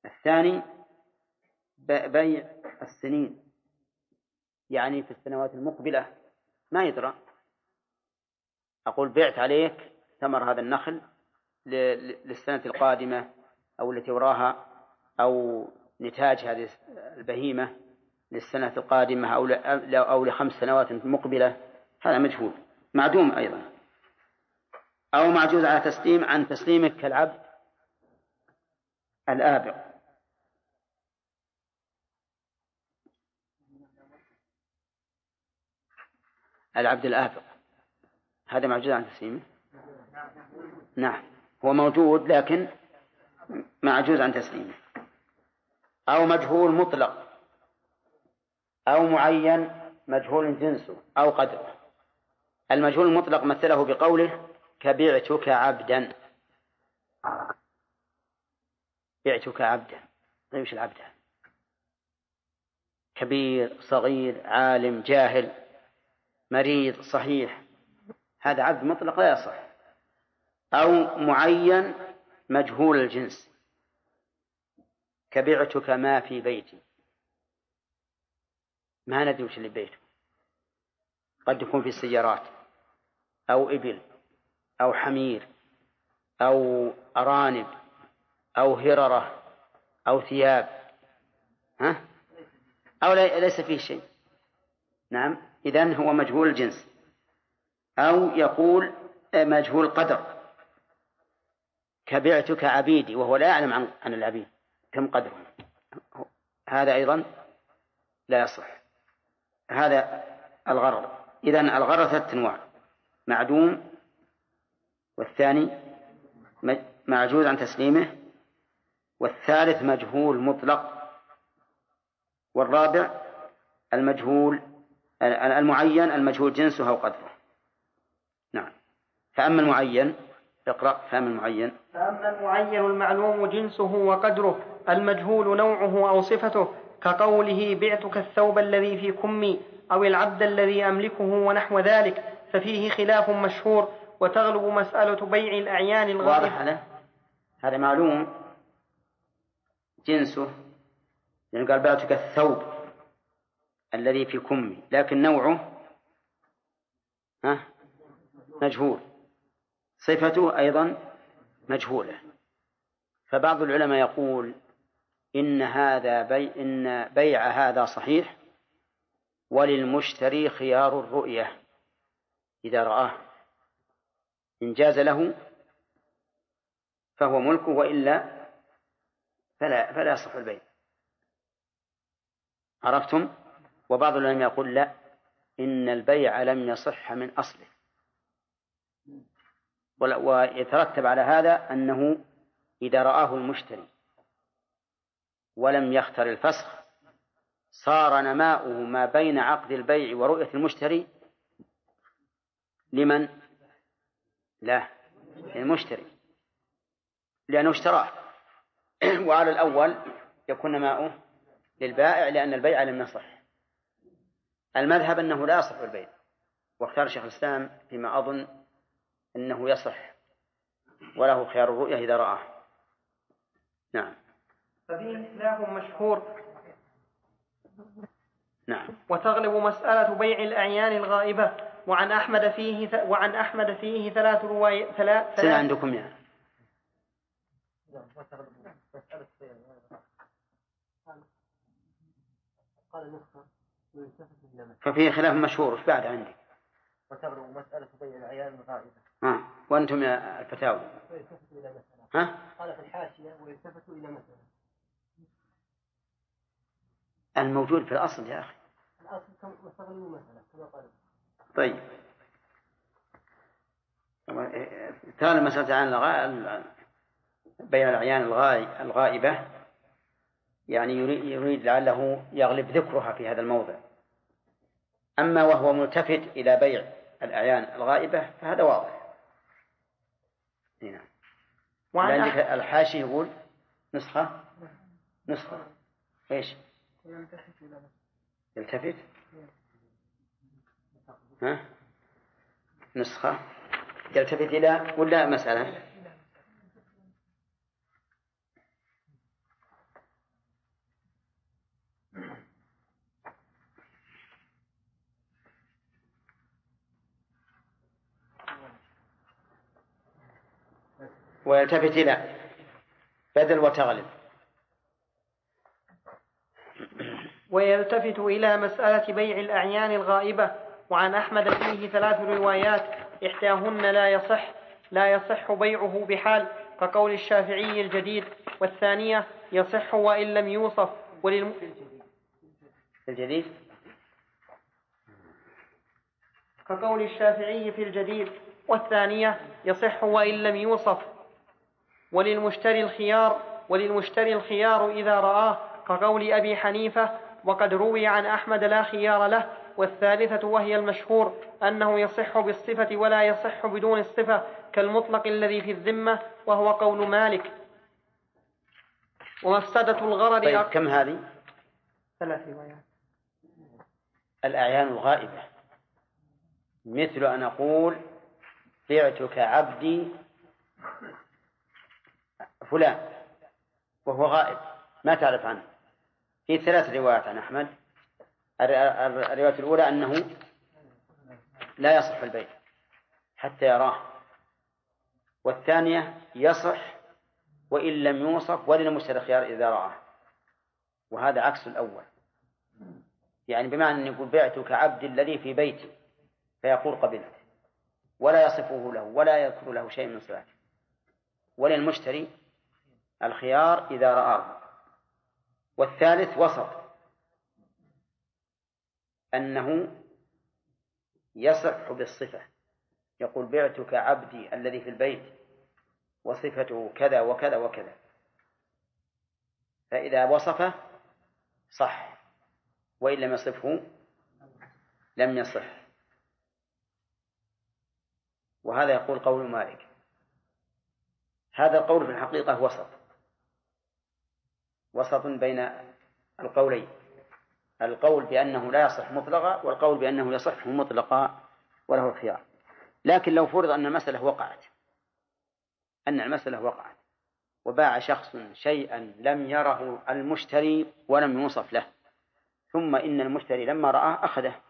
الثاني بيع السنين، يعني في السنوات المقبلة ما يدرى، أقول بعت عليك ثمر هذا النخل للسنة القادمة أو التي وراها، أو نتاج هذه البهيمة للسنة القادمة أو ل5 سنوات مقبلة، هذا مجهول معدوم أيضا. أو معجوز على تسليم عن تسليمك كالعبد الآبق. العبد الآبق هذا معجوز عن تسليمه؟ نعم هو موجود لكن معجوز عن تسليمه. أو مجهول مطلق أو معين مجهول جنسه أو قدره. المجهول المطلق مثله بقوله كبعتك عبدا. بعتك عبدا، طيب وش العبد؟ كبير صغير عالم جاهل مريض صحيح، هذا عبد مطلق لا يصح. أو معين مجهول الجنس كبعتك ما في بيتي، ما ندري وش اللي بيته، قد يكون في سيارات أو إبل أو حمير أو أرانب أو هررة أو ثياب، أو ليس فيه شيء. نعم إذن هو مجهول الجنس. أو يقول مجهول قدر كبعتك عبيدي، وهو لا يعلم عن العبيد كم قدرهم، هذا أيضا لا يصح. هذا الغرض. إذن الغرض 3 أنواع: معدوم، والثاني معجوز عن تسليمه، والثالث مجهول مطلق، والرابع المعين المجهول جنسه أو قدره. نعم. فأما المعين اقرأ. فأما المعين المعلوم جنسه وقدره المجهول نوعه أو صفته، كقوله بعتك الثوب الذي في كمي أو العبد الذي أملكه ونحو ذلك، ففيه خلاف مشهور، وتغلب مسألة بيع الأعيان الغائبة. واضح هذا معلوم جنسه، لأنه قال بعتك الثوب الذي في كمي، لكن نوعه مجهول، صفته أيضا مجهولة. فبعض العلماء يقول إن بيع هذا صحيح، وللمشتري خيار الرؤية إذا رآه، إن جاز له فهو ملكه، وإلا فلا يصح البيع. عرفتم؟ وبعض العلماء يقول لا، إن البيع لم يصح من أصله، ويترتب على هذا أنه إذا رآه المشتري ولم يختر الفسخ صار نماؤه ما بين عقد البيع ورؤية المشتري لمن؟ لا، للمشتري، لأنه اشتراه. وعلى الأول يكون نماؤه للبائع، لأن البيع لم يصح. المذهب أنه لا يصح البيع، واختار شيخ الإسلام فيما أظن أنه يصح، وله خيار الرؤية إذا رآه. نعم. ففيه خلاف مشهور. نعم. وتغلب مسألة بيع الأعيان الغائبة. وعن أحمد فيه 3 روايات. سنة عندكم يعني. ففيه خلاف مشهور. وش بعد عندي؟ وتغلب مسألة بيع الأعيان الغائبة. وأنتم يا الفتاوى؟ قال في الحاشية ويلتفت إلى مثلا. الموجود في الأصل يا أخي. الأصل وتغلب مثلا كما قال. طيب ترى المسألة عن بين الأعيان الغائبة، يعني يريد لعله يغلب ذكرها في هذا الموضع. أما وهو ملتفت إلى بيع الأعيان الغائبة فهذا واضح. هنا لأن الحاشي يقول نسخة إيش؟ يلتفت نسخة يلتفت إلى ولا مسألة؟ ويلتفت إلى بدل وتغلب. ويلتفت إلى مسألة بيع الأعيان الغائبة. وعن أحمد فيه 3 روايات، إحداهن لا يصح بيعه بحال، كقول الشافعي الجديد، والثانية يصح وإن لم يوصف الجديد كقول الشافعي في الجديد، والثانية يصح وإن لم يوصف. وللمشتري الخيار إذا رآه، كقول أبي حنيفة، وقد روي عن أحمد لا خيار له. والثالثة وهي المشهور أنه يصح بالصفة ولا يصح بدون الصفة، كالمطلق الذي في الذمة، وهو قول مالك. ومفسدة الغرر. طيب كم هذه؟ 3 روايات. الأعيان الغائبة مثل أن أقول بعتك عبدي فلان وهو غائب ما تعرف عنه. في 3 روايات عن أحمد. الرواية الأولى أنه لا يصح البيع حتى يراه، والثانية يصح وإن لم يوصف، وللمشتري الخيار إذا رآه، وهذا عكس الأول. يعني بمعنى أن يقول بعتك عبدي الذي في بيتي فيقول قبلت، ولا يصفه له ولا يذكر له شيء من صفاته، وللمشتري الخيار إذا رآه. والثالث وسط، أنه يصح بالصفة، يقول بعتك عبدي الذي في البيت وصفته كذا وكذا وكذا، فإذا وصفه صح، وإن لم يصفه لم يصح. وهذا يقول قول مالك. هذا القول في الحقيقة وسط بين القولين، القول بأنه لا يصح مطلقا والقول بأنه يصح مطلقا وله الخيار. لكن لو فرض أن المسألة وقعت وباع شخص شيئا لم يره المشتري ولم يوصف له، ثم إن المشتري لما رآه أخذه،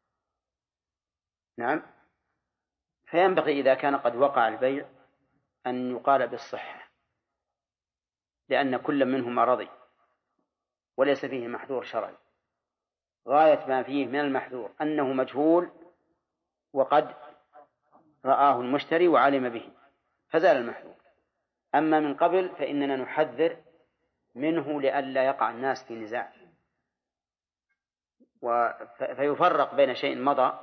نعم، فينبغي إذا كان قد وقع البيع أن يقال بالصحة، لأن كل منهما رضي وليس فيه محذور شرعي. غاية ما فيه من المحذور أنه مجهول وقد رآه المشتري وعلم به فزال المحذور. أما من قبل فإننا نحذر منه لئلا يقع الناس في نزاع، فيفرق بين شيء مضى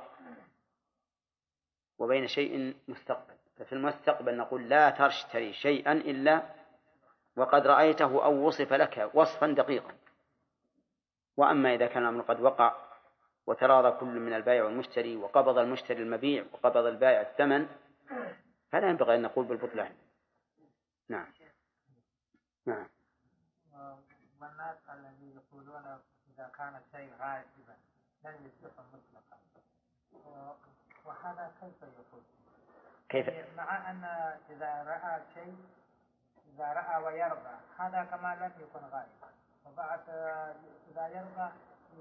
وبين شيء مستقبل. ففي المستقبل نقول لا تشتري شيئا إلا وقد رأيته أو وصف لك وصفا دقيقا. وأما إذا كان الأمر قد وقع وتراضى كل من البائع والمشتري وقبض المشتري المبيع وقبض البائع الثمن، فلا ينبغي أن نقول بالبطلان. نعم. والناس الذين يقولون إذا كان الشيء غائبا لن يصح مطلقا، وهذا كيف يكون؟ مع أن إذا رأى شيء إذا رأى ويرضى هذا كما لم يكن غائبا، وبعد إذا يرضى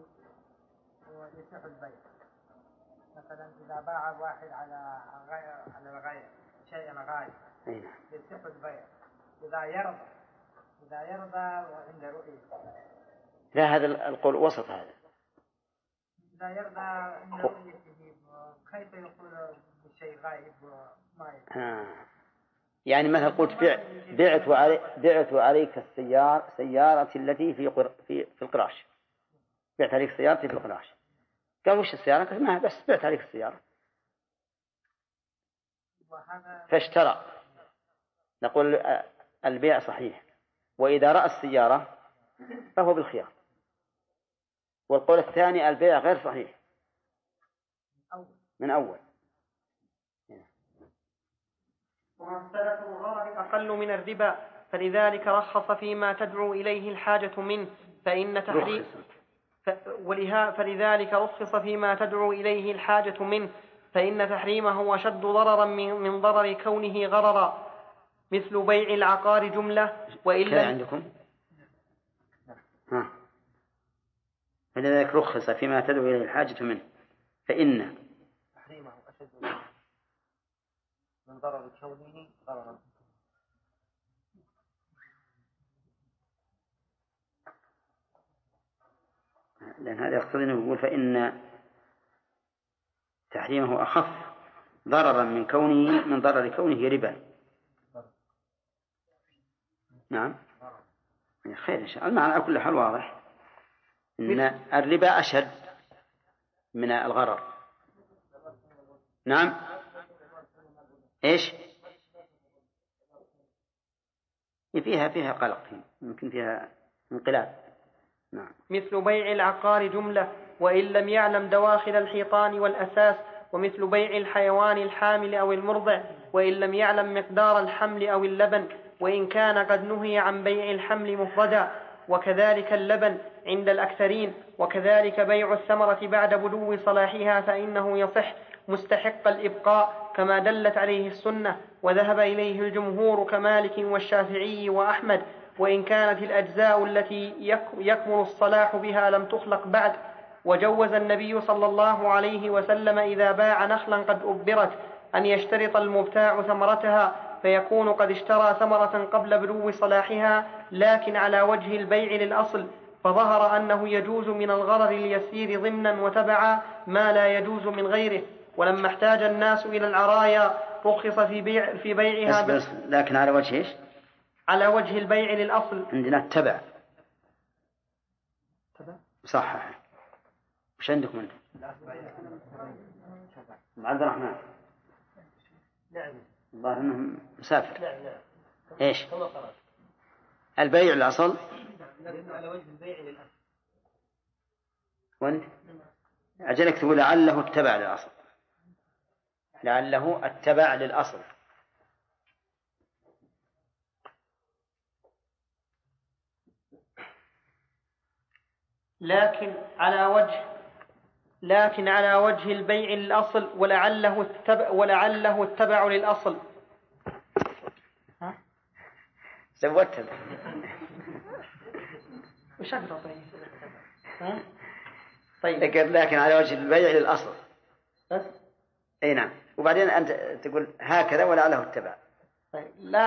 يصح البيع. مثلا إذا باع واحد على الغير شيئا غائب يصح البيع إذا يرضى عند رؤية. لا، هذا القول وسط. هذا إذا يرضى عند رؤيته كيف يقول بشيء غائب وما يكون؟ يعني مثلا قلت بعت عليك سيارتي التي في القراش، بعت عليك سيارتي في القراش. قال وش السيارة؟ قلت ما بس بعت عليك السيارة. فاشترى، نقول البيع صحيح، وإذا رأى السيارة فهو بالخيار. والقول الثاني البيع غير صحيح من أول. ومفسدة الغرر أقل من الربا، فلذلك رخص فيما تدعو إليه الحاجة منه، فلذلك رخص فيما تدعو إليه الحاجة منه، فإن تحريمه أشد ضررا من ضرر كونه غررا، مثل بيع العقار جملة. وإلا عندكم فلذلك رخص فيما تدعو إليه الحاجة منه، فإن تحريمه أشد من ضرر كونه غررا. لأن هذا يقتضي أنه يقول فإن تحريمه أخف ضررا من ضرر كونه ربا. نعم خير إن شاء الله. المعنى على كل حال واضح إن الربا أشد من الغرر. نعم إيش فيها قلق، يمكن فيها انقلاب. نعم. مثل بيع العقار جملة وإن لم يعلم دواخل الحيطان والأساس، ومثل بيع الحيوان الحامل أو المرضع وإن لم يعلم مقدار الحمل أو اللبن وإن كان قد نهي عن بيع الحمل مفردا، وكذلك اللبن عند الأكثرين، وكذلك بيع الثمرة بعد بدو صلاحها فإنه يصح مستحق الإبقاء كما دلت عليه السنة، وذهب إليه الجمهور كمالك والشافعي وأحمد، وإن كانت الأجزاء التي يكمل الصلاح بها لم تخلق بعد. وجوز النبي صلى الله عليه وسلم إذا باع نخلا قد أبرت أن يشترط المبتاع ثمرتها فيكون قد اشترى ثمرة قبل بدو صلاحها، لكن على وجه البيع للأصل، فظهر أنه يجوز من الغرر اليسير ضمنا وتبعا ما لا يجوز من غيره. ولما احتاج الناس إلى العرايا رخص في بيعها بس لكن على وجه إيش؟ على وجه البيع للأصل. عندنا التبع صحح. وش عندكم أنت؟ عبد الرحمن الظاهر أنه مسافر. إيش البيع الأصل؟ على وجه البيع للأصل. وأنت أجلك تقول لعله التبع للأصل، لعله التبع للأصل. لكن على وجه البيع للأصل ولعله التبع للأصل. زودتها. وش أقرأ طيب. لكن على وجه البيع للأصل بس. أي نعم. وبعدين أنت تقول هكذا ولعله التبع. طيب.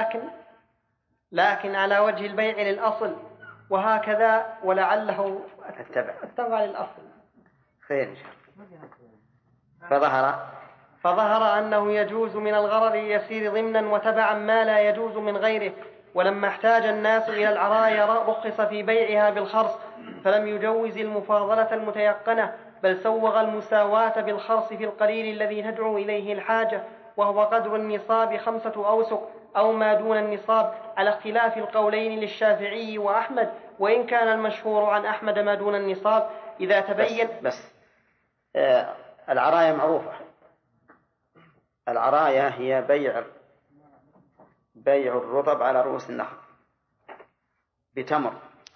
لكن على وجه البيع للأصل وهكذا ولعله التبع للأصل. خير إن شاء الله. فظهر أنه يجوز من الغرر اليسير ضمنا وتبعا ما لا يجوز من غيره. ولما احتاج الناس إلى العرايا رخص في بيعها بالخرص، فلم يجوز المفاضلة المتيقنة، بل سوغ المساواة بالخرص في القليل الذي تدعو إليه الحاجة، وهو قدر النصاب 5 أوسق أو ما دون النصاب، على اختلاف القولين للشافعي وأحمد، وإن كان المشهور عن أحمد ما دون النصاب إذا تبين. بس العرايا معروفة. العرايا هي بيع الرطب على رؤوس النخل بتمر،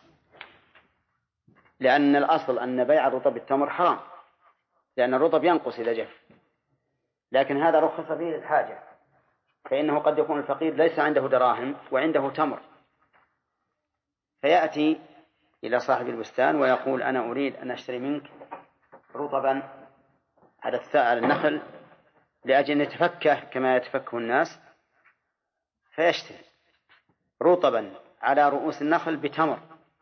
لأن الأصل أن بيع الرطب بالتمر حرام، لأن الرطب ينقص إذا جف، لكن هذا رخص فيه للحاجة، فإنه قد يكون الفقير ليس عنده دراهم وعنده تمر، فيأتي إلى صاحب البستان ويقول أنا أريد أن أشتري منك رطبا على النخل لأجل أن يتفكه كما يتفكه الناس، فيشتري رطبا على رؤوس النخل بتمر،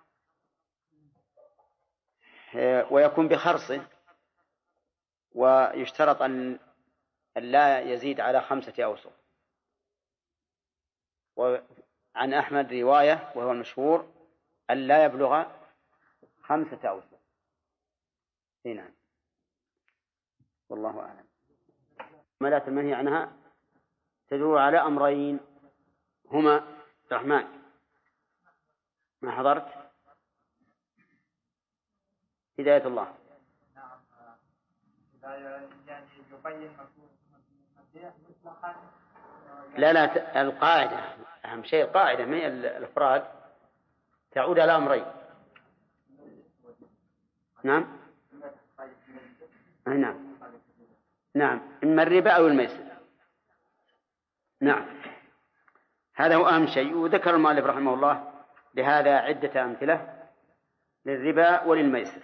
ويكون بخرصه، ويشترط أن لا يزيد على 5 أوسق. وعن أحمد رواية وهو المشهور أن لا يبلغ 5 أوسق. هنا والله أعلم. ملات المنهي عنها تدور على أمرين هما رحمن ما حضرت هداية الله. لا القاعدة أهم شيء، القاعدة من الأفراد تعود على أمرين. نعم إما الربا أو الميسر. نعم هذا هو أهم شيء. وذكر المؤلف رحمه الله لهذا عدة أمثلة للربا وللميسر،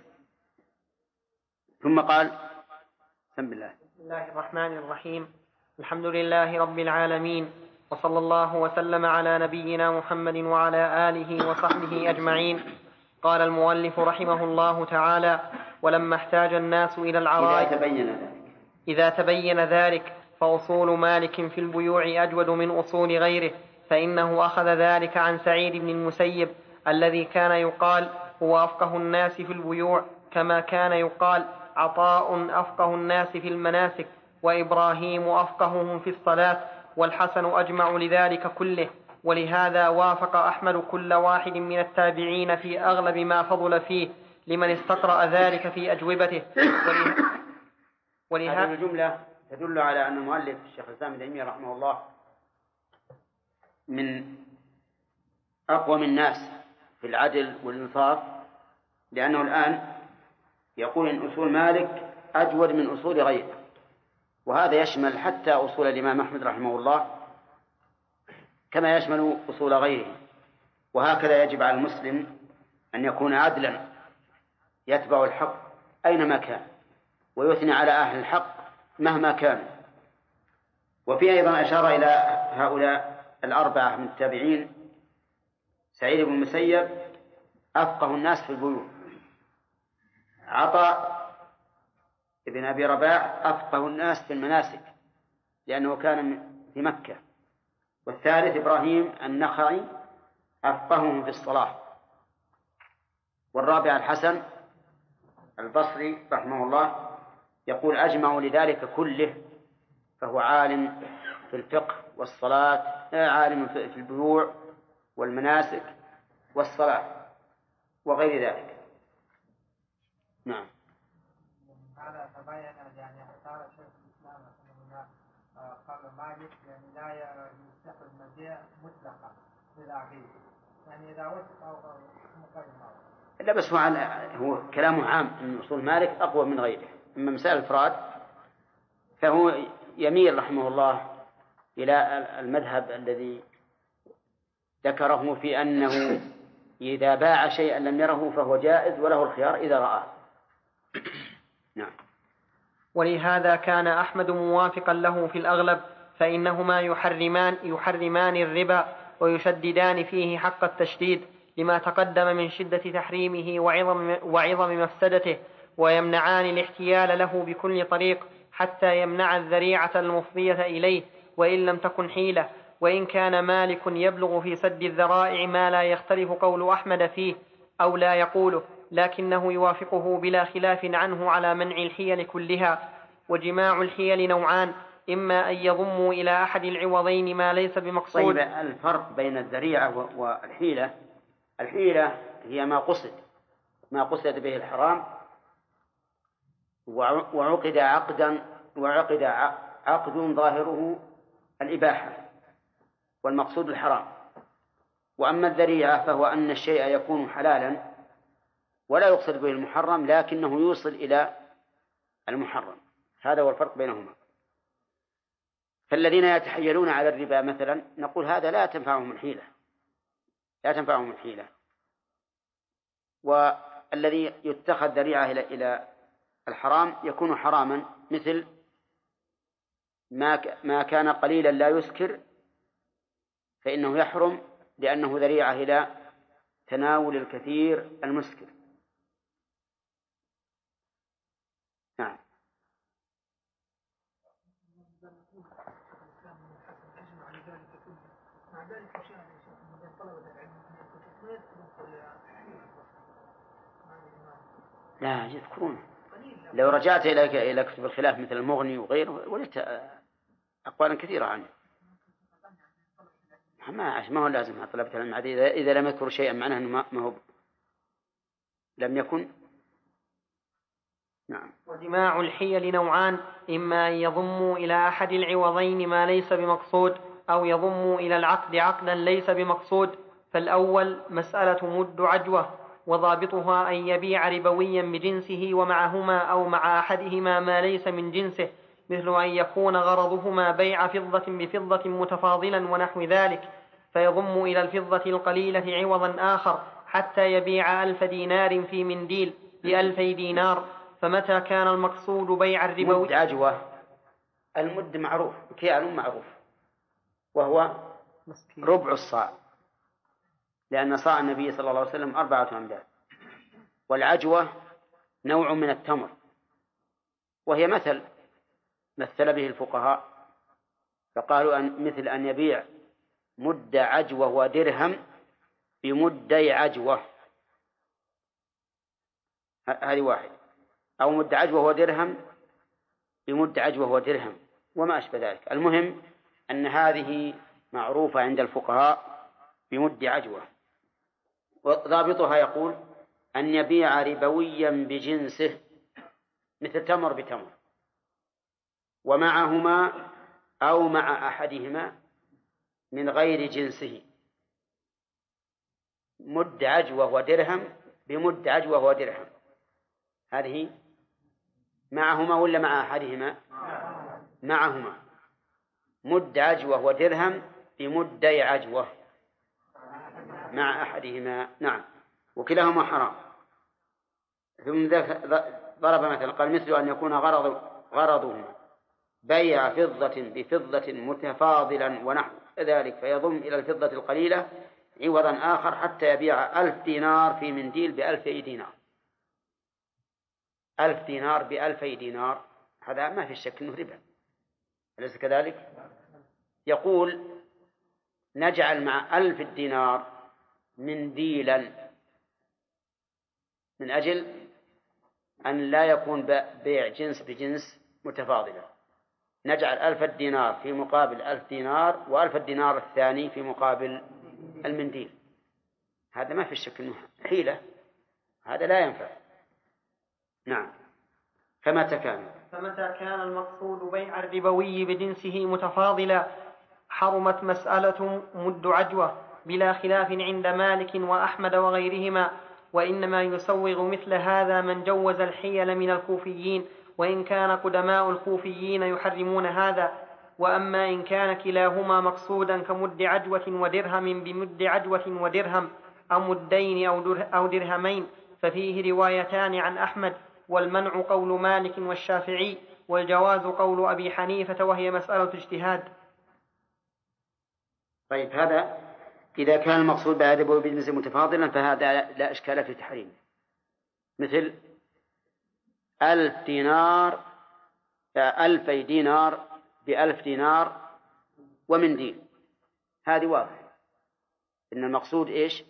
ثم قال بسم الله الرحمن الرحيم. الحمد لله رب العالمين، وصلى الله وسلم على نبينا محمد وعلى آله وصحبه أجمعين. قال المؤلف رحمه الله تعالى: ولما احتاج الناس إلى العرائس إذا تبين ذلك فأصول مالك في البيوع أجود من أصول غيره، فإنه أخذ ذلك عن سعيد بن المسيب الذي كان يقال هو أفقه الناس في البيوع، كما كان يقال عطاء أفقه الناس في المناسك، وإبراهيم أفقههم في الصلاة، والحسن أجمع لذلك كله. ولهذا وافق أحمد كل واحد من التابعين في أغلب ما فضل فيه لمن استقرأ ذلك في أجوبته. هذه الجملة تدل على أن المؤلف الشيخ الإسلام ابن تيمية رحمه الله من أقوم الناس في العدل والإنصاف، لأنه الآن يقول إن أصول مالك أجود من أصول غيره، وهذا يشمل حتى أصول الإمام أحمد رحمه الله كما يشمل أصول غيره. وهكذا يجب على المسلم أن يكون عدلا يتبع الحق أينما كان ويثني على أهل الحق مهما كانوا. وفي أيضا أشار إلى هؤلاء الأربعة من التابعين: سعيد بن المسيب أفقه الناس في البيوع، عطاء ابن أبي رباح أفقه الناس في المناسك لأنه كان في مكة، والثالث إبراهيم النخعي أفقههم في الصلاة، والرابع الحسن البصري رحمه الله يقول أجمع لذلك كله، فهو عالم في الفقه والصلاة، عالم في البيوع والمناسك والصلاة وغير ذلك. نعم. هذا تبين يعني اختار شيخ الإسلام رحمه الله قال مالك يعني لا يستحب المبيع مطلقا للعقيد، يعني إذا وصف أو مقيم. لا بس هو كلامه عام أن أصول مالك أقوى من غيره. أما مسائل الإفراد فهو يميل رحمه الله إلى المذهب الذي ذكره في أنه إذا باع شيئا لم يره فهو جائز وله الخيار إذا رآه. نعم. ولهذا كان أحمد موافقا له في الأغلب، فإنهما يحرمان الربا ويشددان فيه حق التشديد لما تقدم من شدة تحريمه وعظم مفسدته، ويمنعان الاحتيال له بكل طريق حتى يمنع الذريعة المفضية إليه وإن لم تكن حيلة. وإن كان مالك يبلغ في سد الذرائع ما لا يختلف قول أحمد فيه أو لا يقوله، لكنه يوافقه بلا خلاف عنه على منع الحيل كلها. وجماع الحيل نوعان: إما أن يضموا إلى أحد العوضين ما ليس بمقصود. طيب، الفرق بين الذريعة والحيلة: الحيلة هي ما قصد به الحرام وعقد عقد ظاهره الإباحة والمقصود الحرام. وأما الذريعة فهو أن الشيء يكون حلالا ولا يقصد به المحرم لكنه يوصل إلى المحرم. هذا هو الفرق بينهما. فالذين يتحيلون على الربا مثلا نقول هذا لا تنفعهم الحيلة. والذي يتخذ ذريعة إلى الحرام يكون حراما، مثل ما كان قليلا لا يسكر فإنه يحرم لأنه ذريعة إلى تناول الكثير المسكر. نعم. لا يذكرون. لو رجعت إلى كتب الخلاف مثل المغني وغيره وجدت أقوالا كثيرة عنه. ما هو لازم طلبة العلم إذا لم يذكروا شيئا معناه أنه ما هو لم يكن. نعم. وجماع الحيل نوعان: إما أن يضموا إلى أحد العوضين ما ليس بمقصود، أو يضموا إلى العقد عقدا ليس بمقصود. فالأول مسألة مد عجوة، وضابطها أن يبيع ربويا بجنسه ومعهما أو مع أحدهما ما ليس من جنسه، مثل أن يكون غرضهما بيع فضة بفضة متفاضلا ونحو ذلك، فيضم إلى الفضة القليلة عوضا آخر حتى يبيع 1000 دينار في منديل ب2000 دينار. فمتى كان المقصود بيع الربوي مد عجوة، المد معروف كيال معروف وهو ربع الصاع، لأن صاع النبي صلى الله عليه وسلم 4 أمداد، والعجوة نوع من التمر، وهي مثل به الفقهاء فقالوا مثل أن يبيع مد عجوة ودرهم بمدي عجوة، هذه واحد، أو مد عجوة ودرهم بمد عجوة ودرهم وما أشبه ذلك. المهم أن هذه معروفة عند الفقهاء بمد عجوة. وضابطها يقول أن يبيع ربويا بجنسه مثل تمر بتمر ومعهما أو مع أحدهما من غير جنسه، مد عجوة ودرهم بمد عجوة ودرهم، هذه معهما ولا مع أحدهما؟ معهما، مد عجوة ودرهم بمدي عجوة مع أحدهما، نعم، وكلاهما حرام. ثم ضرب مثلا قال مثل أن يكون غرضهما بيع فضة بفضة متفاضلا ونحو ذلك فيضم إلى الفضة القليلة عوضا آخر حتى يبيع 1000 دينار في منديل ب2000 دينار. 1000 دينار ب2000 دينار، هذا ما في شك أنه ربا، أليس كذلك؟ يقول نجعل مع 1000 دينار منديلا من أجل أن لا يكون بيع جنس بجنس متفاضلا، نجعل 1000 دينار في مقابل 1000 دينار و1000 دينار الثاني في مقابل المنديل. هذا ما في شك أنه حيلة، هذا لا ينفع. نعم. فمتى كان المقصود بيع الربوي بجنسه متفاضلا حرمت مسألة مد عجوة بلا خلاف عند مالك وأحمد وغيرهما، وإنما يسوغ مثل هذا من جوز الحيل من الكوفيين، وإن كان قدماء الكوفيين يحرمون هذا. وأما إن كان كلاهما مقصودا كمد عجوة ودرهم بمد عجوة ودرهم أو مدين أو درهمين ففيه روايتان عن أحمد، والمنع قول مالك والشافعي، والجواز قول أبي حنيفة، وهي مسألة اجتهاد. طيب، هذا إذا كان المقصود بعدبه بالنسبة متفاضلا فهذا لا إشكال في تحريمه، مثل 1000 دينار 2000 دينار ب1000 دينار ومنديل، هذه واضح إن المقصود إيش؟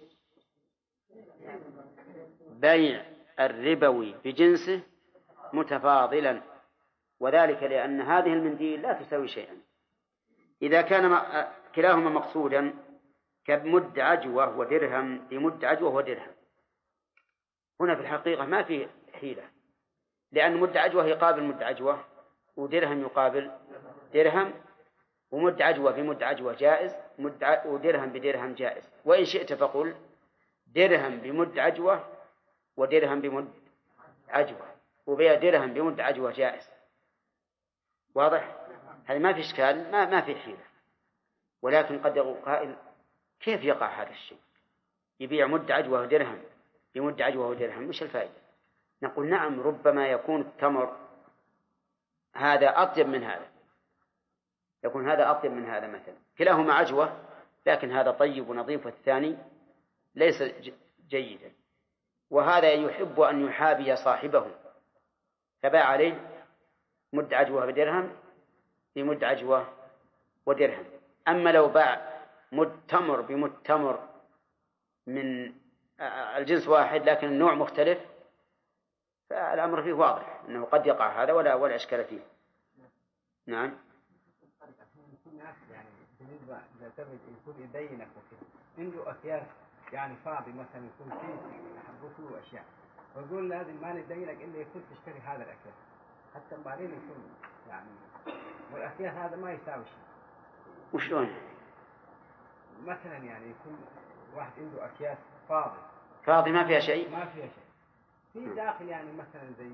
بيع الربوي بجنسه متفاضلا، وذلك لأن هذه المنديل لا تساوي شيئا. إذا كان كلاهما مقصودا كمد عجوة ودرهم بمد عجوة ودرهم، هنا في الحقيقة ما في حيلة، لأن مد عجوة يقابل مد عجوة ودرهم يقابل درهم، ومد عجوة بمد عجوة جائز، ودرهم بدرهم جائز، وإن شئت فقل درهم بمد عجوة ودرهم بمد عجوة، وبيع درهم بمد عجوة جائز. واضح؟ هذا ما في إشكال، ما في حيلة. ولكن قد يقول قائل كيف يقع هذا الشيء؟ يبيع مد عجوة ودرهم بمد عجوة ودرهم، مش الفائدة؟ نقول نعم، ربما يكون التمر هذا أطيب من هذا، يكون هذا أطيب من هذا مثلا، كلاهما عجوة لكن هذا طيب ونظيف والثاني ليس جيدا، وهذا يحب أن يحابي صاحبه فباع عليه مد عجوة بدرهم بمد عجوة ودرهم. أما لو باع مد تمر بمد تمر من الجنس واحد لكن النوع مختلف فالأمر فيه واضح أنه قد يقع هذا ولا إشكال فيه. نعم. يعني بالنسبة إذا تبغي يكون يدينك وكذا عنده أكياس يعني فاضي مثلا يكون فيه حبوته وأشياء، ويقول لازم ما ندينك إلا يكون تشتري هذا الأكياس، حتى بعدين يكون يعني والأكياس هذا ما يساوي شيء. وشلون؟ مثلا يعني يكون واحد عنده أكياس فاضي ما فيها شيء، في داخل يعني مثلا زي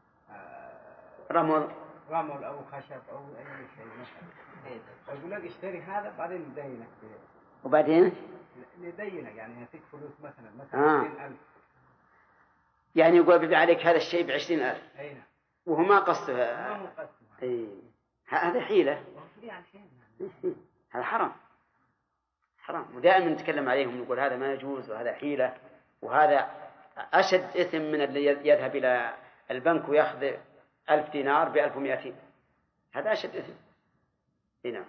رمل أو خشب أو أي شيء مثلا، يقول لك اشتري هذا بعدين ندينك وبعدين ندينك يعني يعطيك فلوس مثلا 20,000، يعني يقول بيبيع عليك هذا الشيء ب20,000 أينا. وهو ما قصده. هذا حيلة، هذا حرام، ودائما نتكلم عليهم نقول هذا ما يجوز وهذا حيلة، وهذا أشد إثم من الذي يذهب إلى البنك ويأخذ 1000 دينار ب1200، هذا أشد إثم. نعم.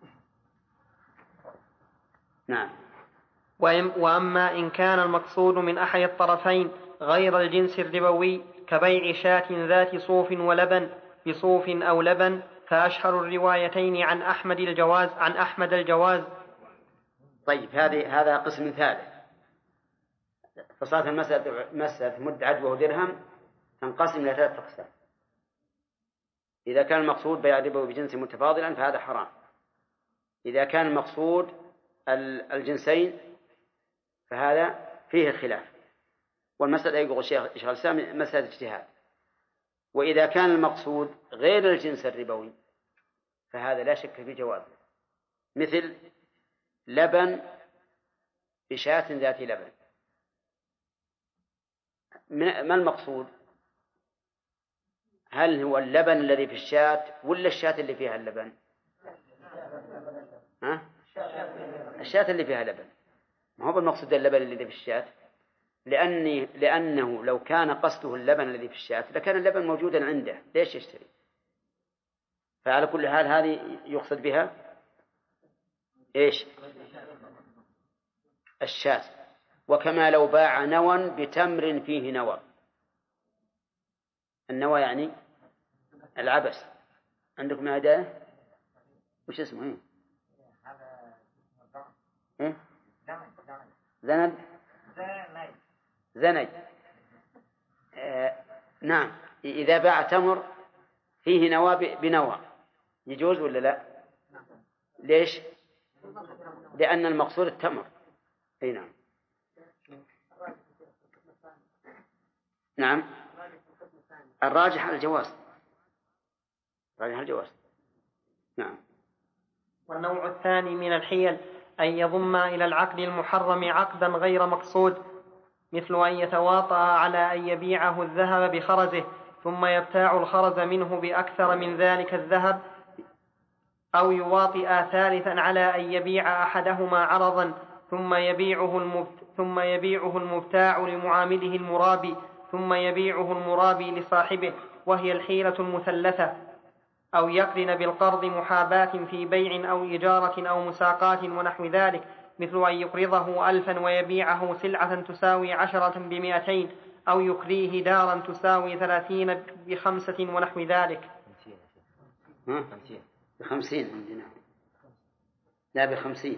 نعم. وأما إن كان المقصود من أحد الطرفين غير الجنس الربوي كبيع شاة ذات صوف ولبن بصوف أو لبن، فأشهر الروايتين عن أحمد الجواز. طيب، هذا قسم ثالث. فصارت المسألة مد عدوه درهم تنقسم إلى 3 أقسام. إذا كان المقصود بيع ربوي بجنس متفاضلا فهذا حرام. إذا كان المقصود الجنسين فهذا فيه خلاف، والمسألة يقول الشيخ الإسلام مسألة اجتهاد. وإذا كان المقصود غير الجنس الربوي فهذا لا شك في جوازه، مثل لبن بشاة ذات لبن. ما المقصود؟ هل هو اللبن الذي في الشاة ولا الشاة اللي فيها اللبن؟ الشاة اللي فيها لبن. ما هو بالمقصود اللبن الذي في الشاة، لأنه لو كان قصده اللبن الذي في الشاة لكان اللبن موجودا عنده، ليش يشتري؟ فعلى كل حال هذه يقصد بها إيش؟ الشاة. وكما لو باع نوى بتمر فيه نوى. النوى يعني العبس. عندكم هدايا؟ وش اسمه؟ إيه؟ زند. نعم. إذا باع تمر فيه نوى بنوى يجوز ولا لا؟ ليش؟ لأن المقصود التمر. أي نعم. نعم، الراجح الجواز. نعم. والنوع الثاني من الحيل أن يضم إلى العقد المحرم عقدا غير مقصود، مثل أن يتواطأ على أن يبيعه الذهب بخرزه ثم يبتاع الخرز منه بأكثر من ذلك الذهب، أو يواطئ ثالثا على أن يبيع أحدهما عرضا ثم يبيعه المبتاع لمعامله المرابي ثم يبيعه المرابي لصاحبه، وهي الحيلة المثلثة. أو يقرن بالقرض محاباة في بيع أو إجارة أو مساقات ونحو ذلك، مثل أن يقرضه 1000 ويبيعه سلعة تساوي 10 ب200، أو يكريه دارا تساوي 30 ب5 ونحو ذلك. 50 عندنا، لا ب50.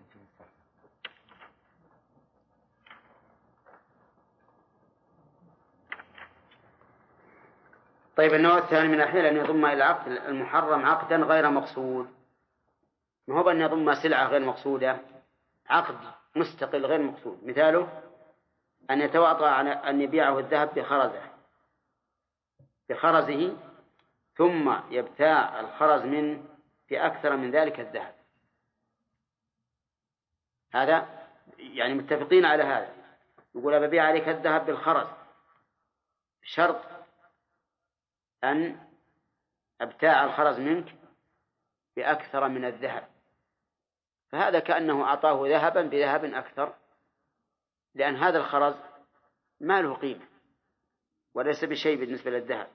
طيب، النوع الثاني من الحيل أن يضم إلى العقد المحرم عقدا غير مقصود. ما هو أن يضم سلعة غير مقصودة، عقد مستقل غير مقصود. مثاله أن يتواطأ على أن يبيعه الذهب بخرزه ثم يبتاع الخرز منه بأكثر من ذلك الذهب. هذا يعني متفقين على هذا. يقول أبيع عليك الذهب بالخرز شرط أن أبتاع الخرز منك بأكثر من الذهب، فهذا كأنه أعطاه ذهبا بذهب أكثر، لأن هذا الخرز ما له قيمة وليس بشيء بالنسبة للذهب.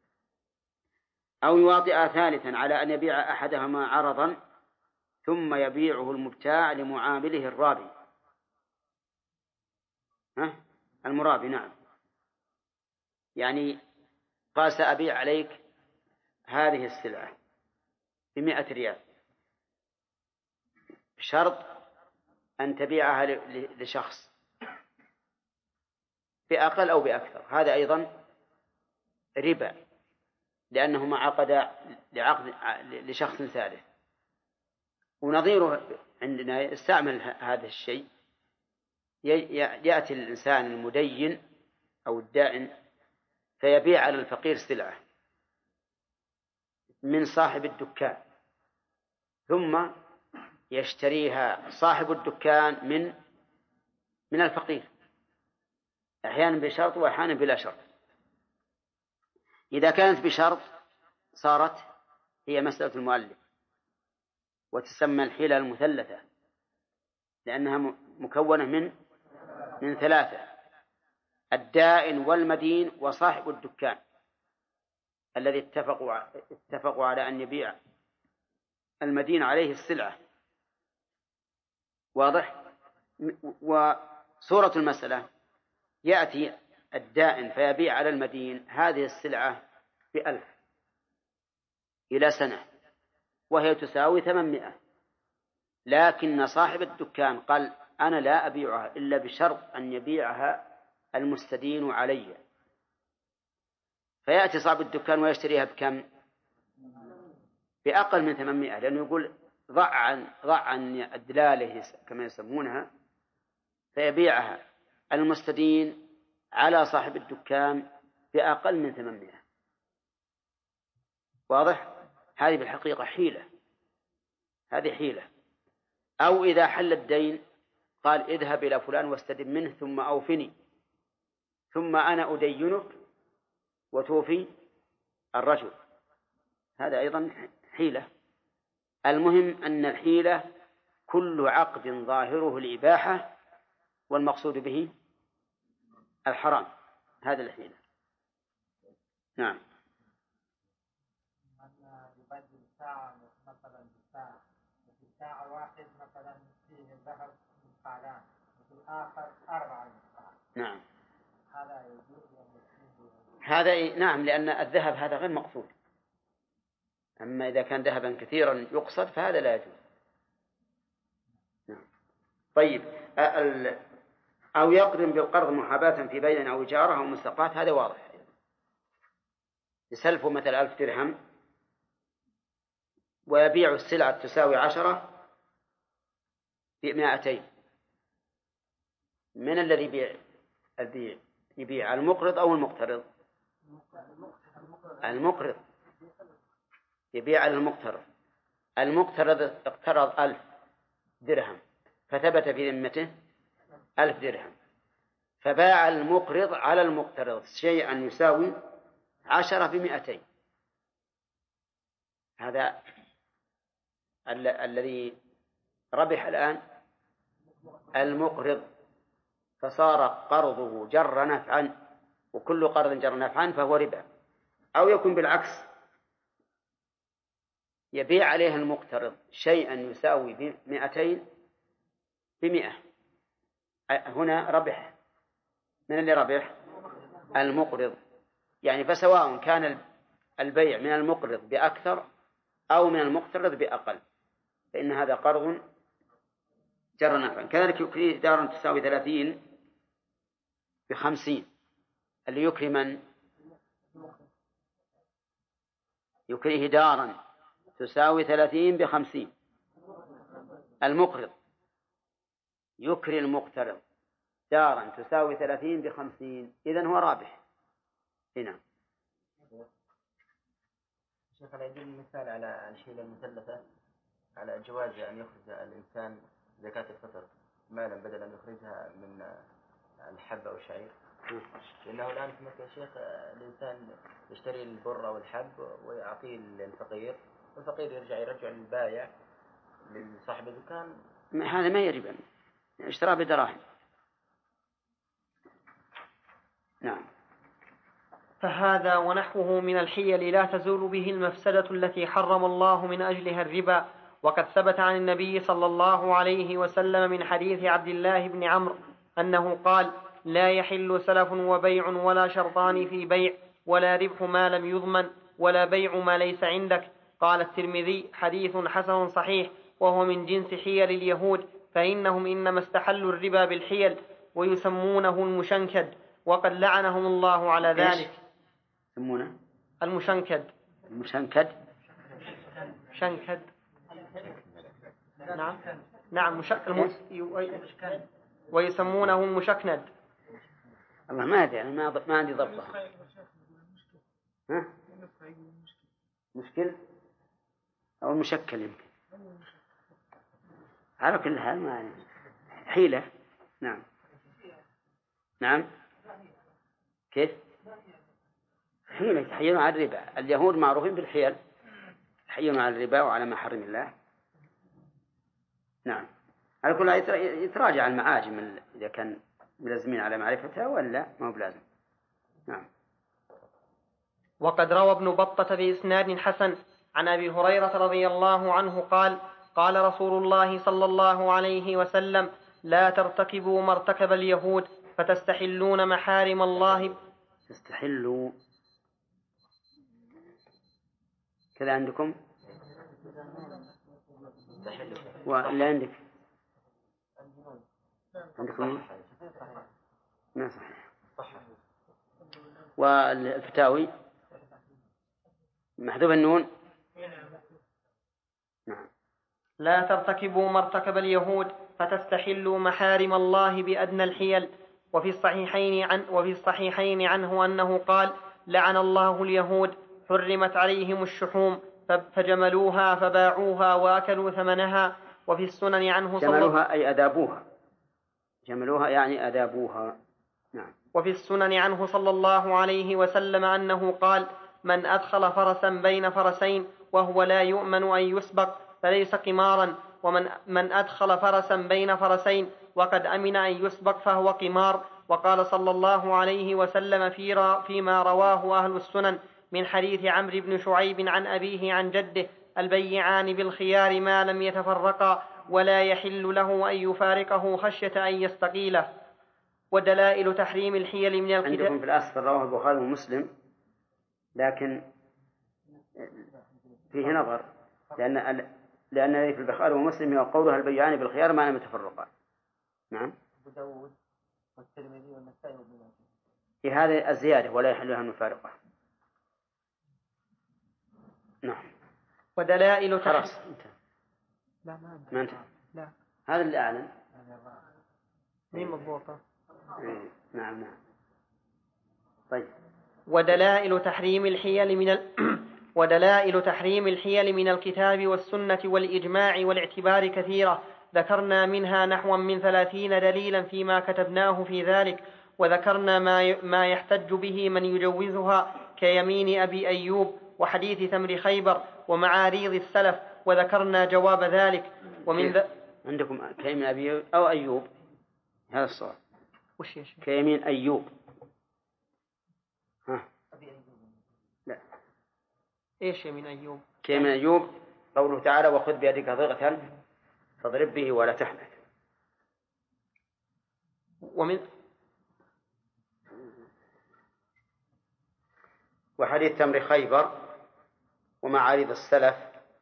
أو يواطئ ثالثا على أن يبيع أحدهما عرضا ثم يبيعه المبتاع لمعامله الرابي. المرابي، نعم. يعني قال سأبيع عليك هذه السلعة ب100 ريال بشرط أن تبيعها لشخص بأقل أو بأكثر. هذا أيضا ربا، لأنهما عقدا لعقد لشخص ثالث. ونظيره عندنا يستعمل هذا الشيء. يأتي الإنسان المدين أو الدائن فيبيع على الفقير سلعة من صاحب الدكان، ثم يشتريها صاحب الدكان من الفقير، أحيانا بشرط وأحيانا بلا شرط. إذا كانت بشرط صارت هي مسألة المؤلف وتسمى الحيلة المثلثة، لأنها مكونة من 3. الدائن والمدين وصاحب الدكان الذي اتفقوا على أن يبيع المدين عليه السلعة. واضح؟ وصورة المسألة يأتي الدائن فيبيع على المدين هذه السلعة ب1,000 إلى سنة وهي تساوي 800، لكن صاحب الدكان قال أنا لا أبيعها إلا بشرط أن يبيعها المستدين علي، فيأتي صاحب الدكان ويشتريها بكم؟ بأقل من 800، لأنه يقول ضع عن الدلالة كما يسمونها، فيبيعها المستدين على صاحب الدكان بأقل من 800. واضح؟ هذه بالحقيقة حيلة، هذه حيلة. أو إذا حل الدين قال اذهب إلى فلان واستدن منه ثم أوفني، ثم أنا أدينك وتوفي الرجل، هذا أيضا حيلة. المهم أن الحيلة كل عقد ظاهره الإباحة والمقصود به الحرام، هذا الحيلة. نعم. يبدل ساعة مثلا بساعة، وفي ساعة واحد مثلا فيه الذهب مثقالان وفي الآخر 4 مثقال. نعم. هذا يجوز هذا نعم، لأن الذهب هذا غير مقصود، أما إذا كان ذهبا كثيرا يقصد فهذا لا يجوز. نعم. طيب أو يقرن بالقرض محاباة في بيع أو إجارة أو مستقات، هذا واضح. يسلف مثل 1000 درهم ويبيع السلعة تساوي 10 ب200، من الذي يبيع المقرض أو المقترض؟ المقرض يبيع على المقترض. المقترض اقترض 1000 درهم فثبت في ذمته 1000 درهم، فباع المقرض على المقترض شيئا يساوي 10 ب200. هذا الذي ربح الآن المقرض، فصار قرضه جر نفعا، وكل قرض جر نفعا فهو ربا. أو يكون بالعكس، يبيع عليه المقترض شيئا يساوي 200 ب100، هنا ربح. من اللي ربح؟ المقرض. يعني فسواء كان البيع من المقرض بأكثر أو من المقترض بأقل، فإن هذا قرض جر نفعا. كذلك يكريه دارا تساوي 30 ب50، اللي يكري من؟ يكريه دارا تساوي 30 ب50، المقرض يكري المقترض دارا تساوي 30 ب50، إذن هو رابح هنا. شيخ، أنا يدل المثال على الحيلة المثلثة على جواز أن يخرج الإنسان زكاة الفطر مالا بدل أن يخرجها من الحب أو الشعير، لأنه الآن في مكة يا شيخ الإنسان يشتري البر أو الحب ويعطيه للفقير، والفقير يرجع للبائع لصاحب الدكان. هذا ما يربا، اشترى بدراهم. نعم. فهذا ونحوه من الحيل لا تزول به المفسدة التي حرم الله من أجلها الربا. وقد ثبت عن النبي صلى الله عليه وسلم من حديث عبد الله بن عمرو أنه قال: لا يحل سلف وبيع ولا شرطان في بيع، ولا ربح ما لم يضمن، ولا بيع ما ليس عندك. قال الترمذي: حديث حسن صحيح، وهو من جنس حيل اليهود، فإنهم إنما استحلوا الربا بالحيل ويسمونه المشنكد، وقد لعنهم الله على ذلك. يسمونه المشنكد. شنكد. نعم ويسمونه المشكند. الله ما أدري، أنا ما عندي ضبطها. ها؟ مشكل أو المشكل يمكن. على كل حال ما حيلة. نعم. نعم. كيف؟ حيلة يتحيلون على الربا. اليهود معروفين بالحيل، يتحيلون على الربا وعلى ما حرم الله. نعم. على كل حال يتراجع المعاجم إذا كان ملزمين على معرفتها ولا ما هو بلازم. نعم. وقد روى ابن بطة بإسناد حسن عن أبي هريرة رضي الله عنه قال: قال رسول الله صلى الله عليه وسلم: لا ترتكبوا ما ارتكب اليهود فتستحلون محارم الله. تستحلوا كذا عندكم ولا عندك؟ عندكم ما صحيح. والفتاوي محذوف النون. نعم. لا ترتكبوا ما ارتكب اليهود فتستحلوا محارم الله بأدنى الحيل. وفي الصحيحين عنه أنه قال: لعن الله اليهود حرمت عليهم الشحوم فجملوها فباعوها وأكلوا ثمنها. وفي السنن عنه جملوها أي أدابوها، جملوها يعني أدابوها. نعم. وفي السنن عنه صلى الله عليه وسلم أنه قال: من أدخل فرسا بين فرسين وهو لا يؤمن أن يسبق فليس قمارا، ومن أدخل فرسا بين فرسين وقد أمن أن يسبق فهو قمار. وقال صلى الله عليه وسلم فيما رواه أهل السنن من حديث عمرو بن شعيب عن أبيه عن جده: البيعان بالخيار ما لم يتفرقا ولا يحل له أن يفارقه خشية أن يستقيله. ودلائل تحريم الحيل من الكتاب. عندكم في الأسفل رواه البخاري ومسلم، لكن فيه نظر، لأن في البخاري ومسلم هو قولها البيعان بالخيار ما لم يتفرقا. نعم. والترمذي والنسائي وابن ماجه. في هذه الزيادة ولا يحل لها المفارقة. نعم. ودلائل خلاص لا ما انت. لا هذا اللي أعلن. مين مضبوطة؟ نعم. طيب. ودلائل تحريم الحيل من الكتاب والسنة والإجماع والاعتبار كثيرة، ذكرنا منها نحو من 30 دليلا فيما كتبناه في ذلك. وذكرنا ما يحتج به من يجوزها كيمين أبي أيوب وحديث تمر خيبر ومعاريض السلف، وذكرنا جواب ذلك. عندكم كيمين أبي أو أيوب؟ هذا الصواب. وش يا شيخ؟ كيمين أيوب. ها. لا. إيش يمين أيوب؟ كيمين أيوب قوله تعالى: وخذ بيدك ضغطا فاضرب به ولا تحنث. وحديث تمر خيبر ومعارض السلف،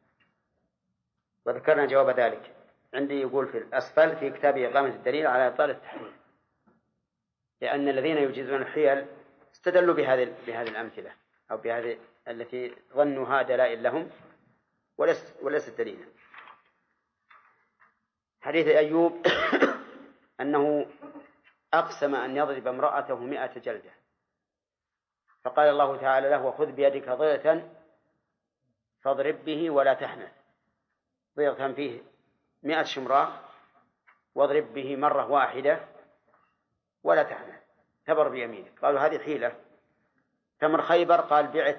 وذكرنا جواب ذلك. عندي يقول في الأسفل في كتاب إقامة الدليل على إبطال التحريم، لأن الذين يجيزون الحيل استدلوا بهذه الأمثلة أو بهذه التي ظنوها دلائل لهم وليست دليلا. حديث أيوب أنه أقسم أن يضرب امرأته 100 جلدة، فقال الله تعالى له: وخذ بيدك ضغطا فاضرب به ولا تحنث. ضغطا فيه 100 شمراخ، واضرب به مرة واحدة ولا تحنث، تبر بيمينك. قالوا هذه حيلة. تمر خيبر قال: بعت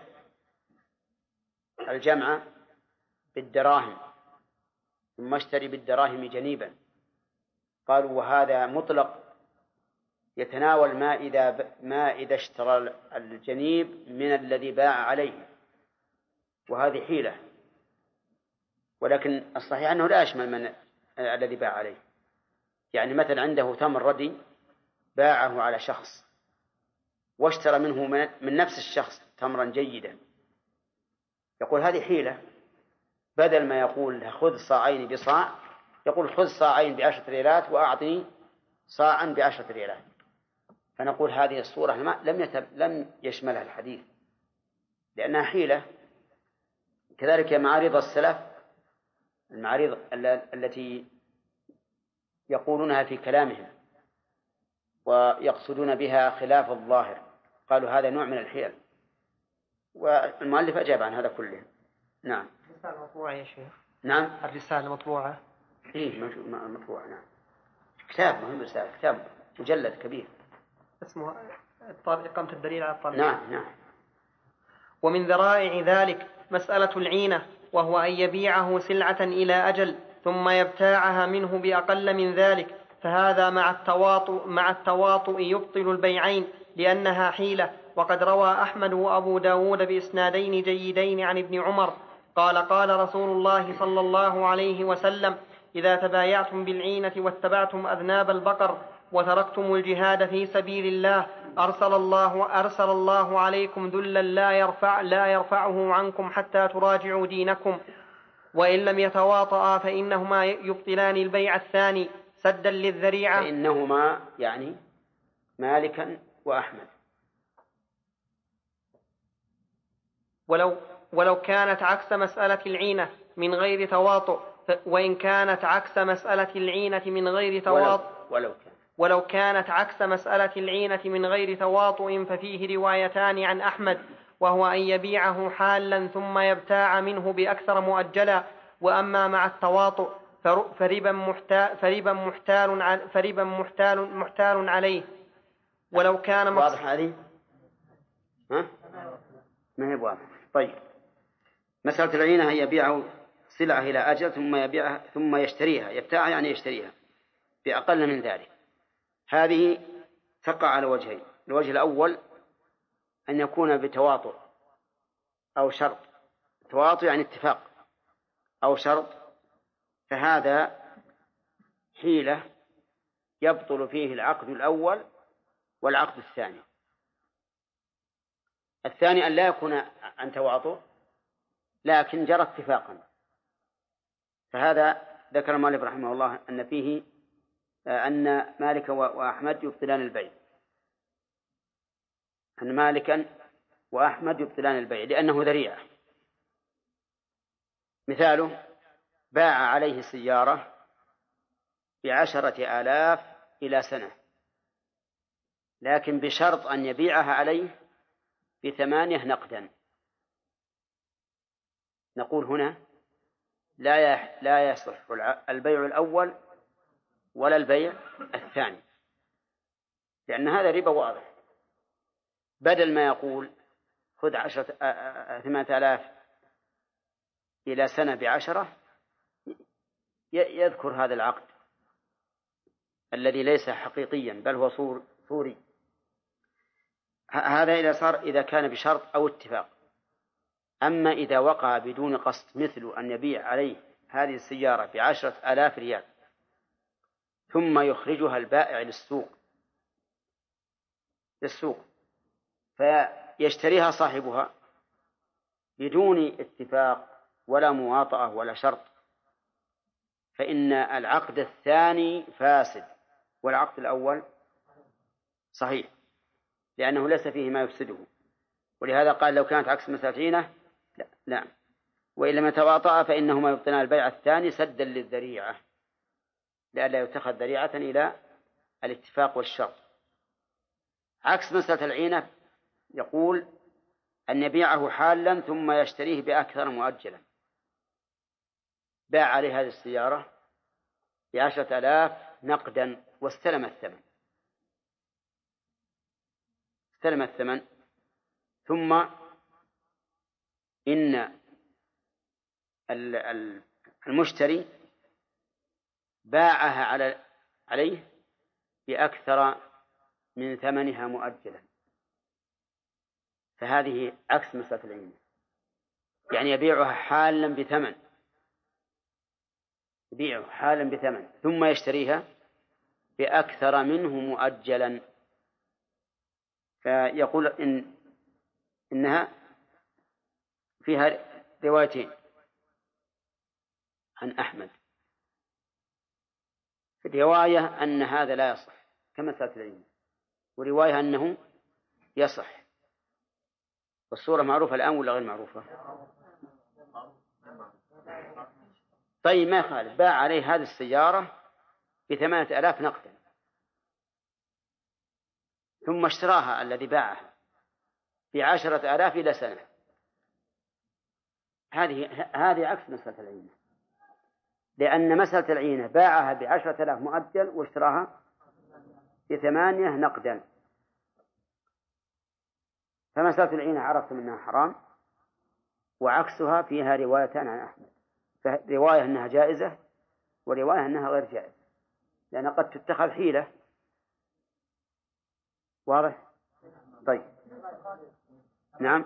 الجمع بالدراهم ثم اشتري بالدراهم جنيبا. قالوا وهذا مطلق يتناول ما إذا اشترى الجنيب من الذي باع عليه، وهذه حيلة. ولكن الصحيح أنه لا يشمل من الذي باع عليه. يعني مثلا عنده تمر ردي باعه على شخص واشترى منه من نفس الشخص تمرا جيدا، يقول هذه حيلة. بدل ما يقول خذ صاعين بصاع يقول خذ صاعين ب10 ريالات وأعطني صاعا ب10 ريالات. فنقول هذه الصورة لم يشملها الحديث لأنها حيلة. كذلك معارض السلف، المعارض التي يقولونها في كلامهم ويقصدون بها خلاف الظاهر، قالوا هذا نوع من الحيل، والمؤلف أجاب عن هذا كله. نعم. الرسالة مطبوعة يا شيخ. نعم. الرسالة مطبوعة. إيه مطبوعة. نعم. كتاب مهم، رسالة كتاب مجلد كبير اسمه إقامة الدليل على الطالب. نعم. ومن ذرائع ذلك مسألة العينة، وهو أن يبيعه سلعة إلى أجل ثم يبتاعها منه بأقل من ذلك، فهذا مع التواطؤ يبطل البيعين لأنها حيلة. وقد روى أحمد وأبو داود بإسنادين جيدين عن ابن عمر قال قال رسول الله صلى الله عليه وسلم: إذا تبايعتم بالعينة واتبعتم أذناب البقر وتركتم الجهاد في سبيل الله أرسل الله عليكم ذلا لا يرفعه عنكم حتى تراجعوا دينكم. وإن لم يتواطئا فإنهما يبطلان البيع الثاني سدا للذريعة. فإنهما يعني مالكا وأحمد. ولو كانت عكس مسألة العينة من غير تواطؤ، وإن كانت عكس مسألة العينة من غير تواطؤ ولو كانت عكس مسألة العينة من غير تواطؤ ففيه روايتان عن أحمد، وهو أن يبيعه حالا ثم يبتاع منه بأكثر مؤجلا. وأما مع التواطؤ فربا محتال عليه. ولو كان واضح هذه؟ ما هي واضح. طيب، مسألة العينة هي يبيع سلعة إلى أجل ثم يشتريها، يبتاع يعني يشتريها بأقل من ذلك. هذه تقع على وجهين: الوجه الأول أن يكون بتواطؤ أو شرط. تواطؤ يعني اتفاق، أو شرط، فهذا حيلة يبطل فيه العقد الأول والعقد الثاني. الثاني أن لا يكون عن تواطؤ لكن جرى اتفاقا، فهذا ذكر المؤلف رحمه الله أن فيه أن مالك وأحمد يبطلان البيع، أن مالكا وأحمد يبطلان البيع لأنه ذريعة. مثاله: باع عليه سيارة ب10,000 إلى سنة، لكن بشرط أن يبيعها عليه ب8 نقدا. نقول هنا لا يصح البيع الأول ولا البيع الثاني، لأن هذا ربا واضح. بدل ما يقول خذ 8,000 إلى سنة ب10، يذكر هذا العقد الذي ليس حقيقيا بل هو صوري. هذا إذا كان بشرط أو اتفاق. أما إذا وقع بدون قصد، مثل أن يبيع عليه هذه السيارة ب10,000 ريال ثم يخرجها البائع للسوق فيشتريها صاحبها بدون اتفاق ولا مواطأة ولا شرط، فإن العقد الثاني فاسد والعقد الأول صحيح، لأنه ليس فيه ما يفسده. ولهذا قال لو كانت عكس مسألة لا. وإن لم يتواطأ فإنهما يبطلان البيع الثاني سدا للذريعة، لئلا يتخذ ذريعة إلى الاتفاق والشرط. عكس مسألة العينة يقول أن يبيعه حالا ثم يشتريه بأكثر مؤجلا. باع عليه هذه السيارة ب10,000 نقدا واستلم الثمن، ثم إن المشتري باعها عليه بأكثر من ثمنها مؤجلا، فهذه عكس مسألة العينة، يعني يبيعها حالا بثمن ثم يشتريها بأكثر منه مؤجلا. فيقول إنها فيها روايتين عن أحمد. في رواية أن هذا لا يصح كمسألة العينة، ورواية أنه يصح. والصورة معروفة الآن ولا غير معروفة؟ طيب ما يخالف، باع عليه هذه السيارة ب8,000 نقدا ثم اشتراها الذي باعها ب10,000 إلى سنة. هذه عكس مسألة العينة، لأن مسألة العينة باعها ب10,000 مؤجل واشتراها ب8 نقدا. فمسألة العينة عرفتم أنها حرام، وعكسها فيها روايتان عن أحمد، فرواية أنها جائزة ورواية أنها غير جائزة. لأن قد تتخذ حيلة. واضح؟ طيب. نعم.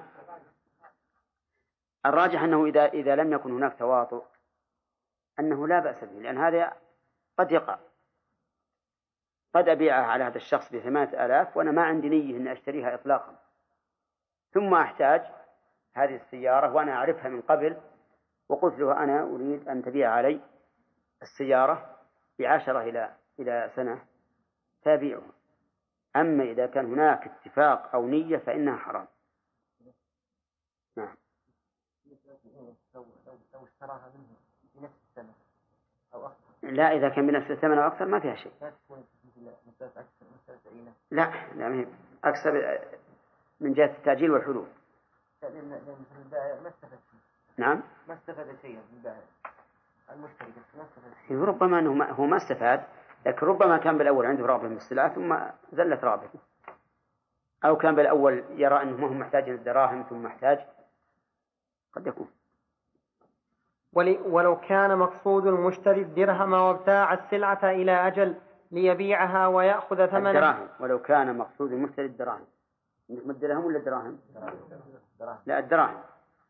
الراجح أنه إذا لم يكن هناك تواطؤ أنه لا بأس به، لأن هذا قد يقع. قد أبيعها على هذا الشخص ب8,000 وأنا ما عندي نية أن أشتريها إطلاقا، ثم أحتاج هذه السيارة وأنا أعرفها من قبل، وقلت له أنا أريد أن تبيع علي السيارة ب10 إلى سنة، تابعها. أما إذا كان هناك اتفاق أو نية فإنها حرام. نعم. لو اشتراها منه بنفس الثمن أو أكثر. لا، إذا كان بنفس الثمن أو أكثر ما فيها شيء. لا ما هي أكثر من جهة التأجيل والحلول. ما استفاد شيء. نعم. ما استفاد شيء من البائع المشتري، ما استفاد شيء. ربما أنه هو ما استفاد، لكن ربما كان بالأول عنده رغبة بالسلعة ثم زلت رغبته، أو كان بالأول يرى أنه ما هو محتاج الدراهم ثم محتاج، قد يكون. ولو كان مقصود المشتري الدرهم وابتاع السلعة إلى أجل ليبيعها ويأخذ ثمنها. الدراهم. ولو كان مقصود المشتري الدراهم، عندكم الدرهم ولا الدراهم؟ لا، الدراهم.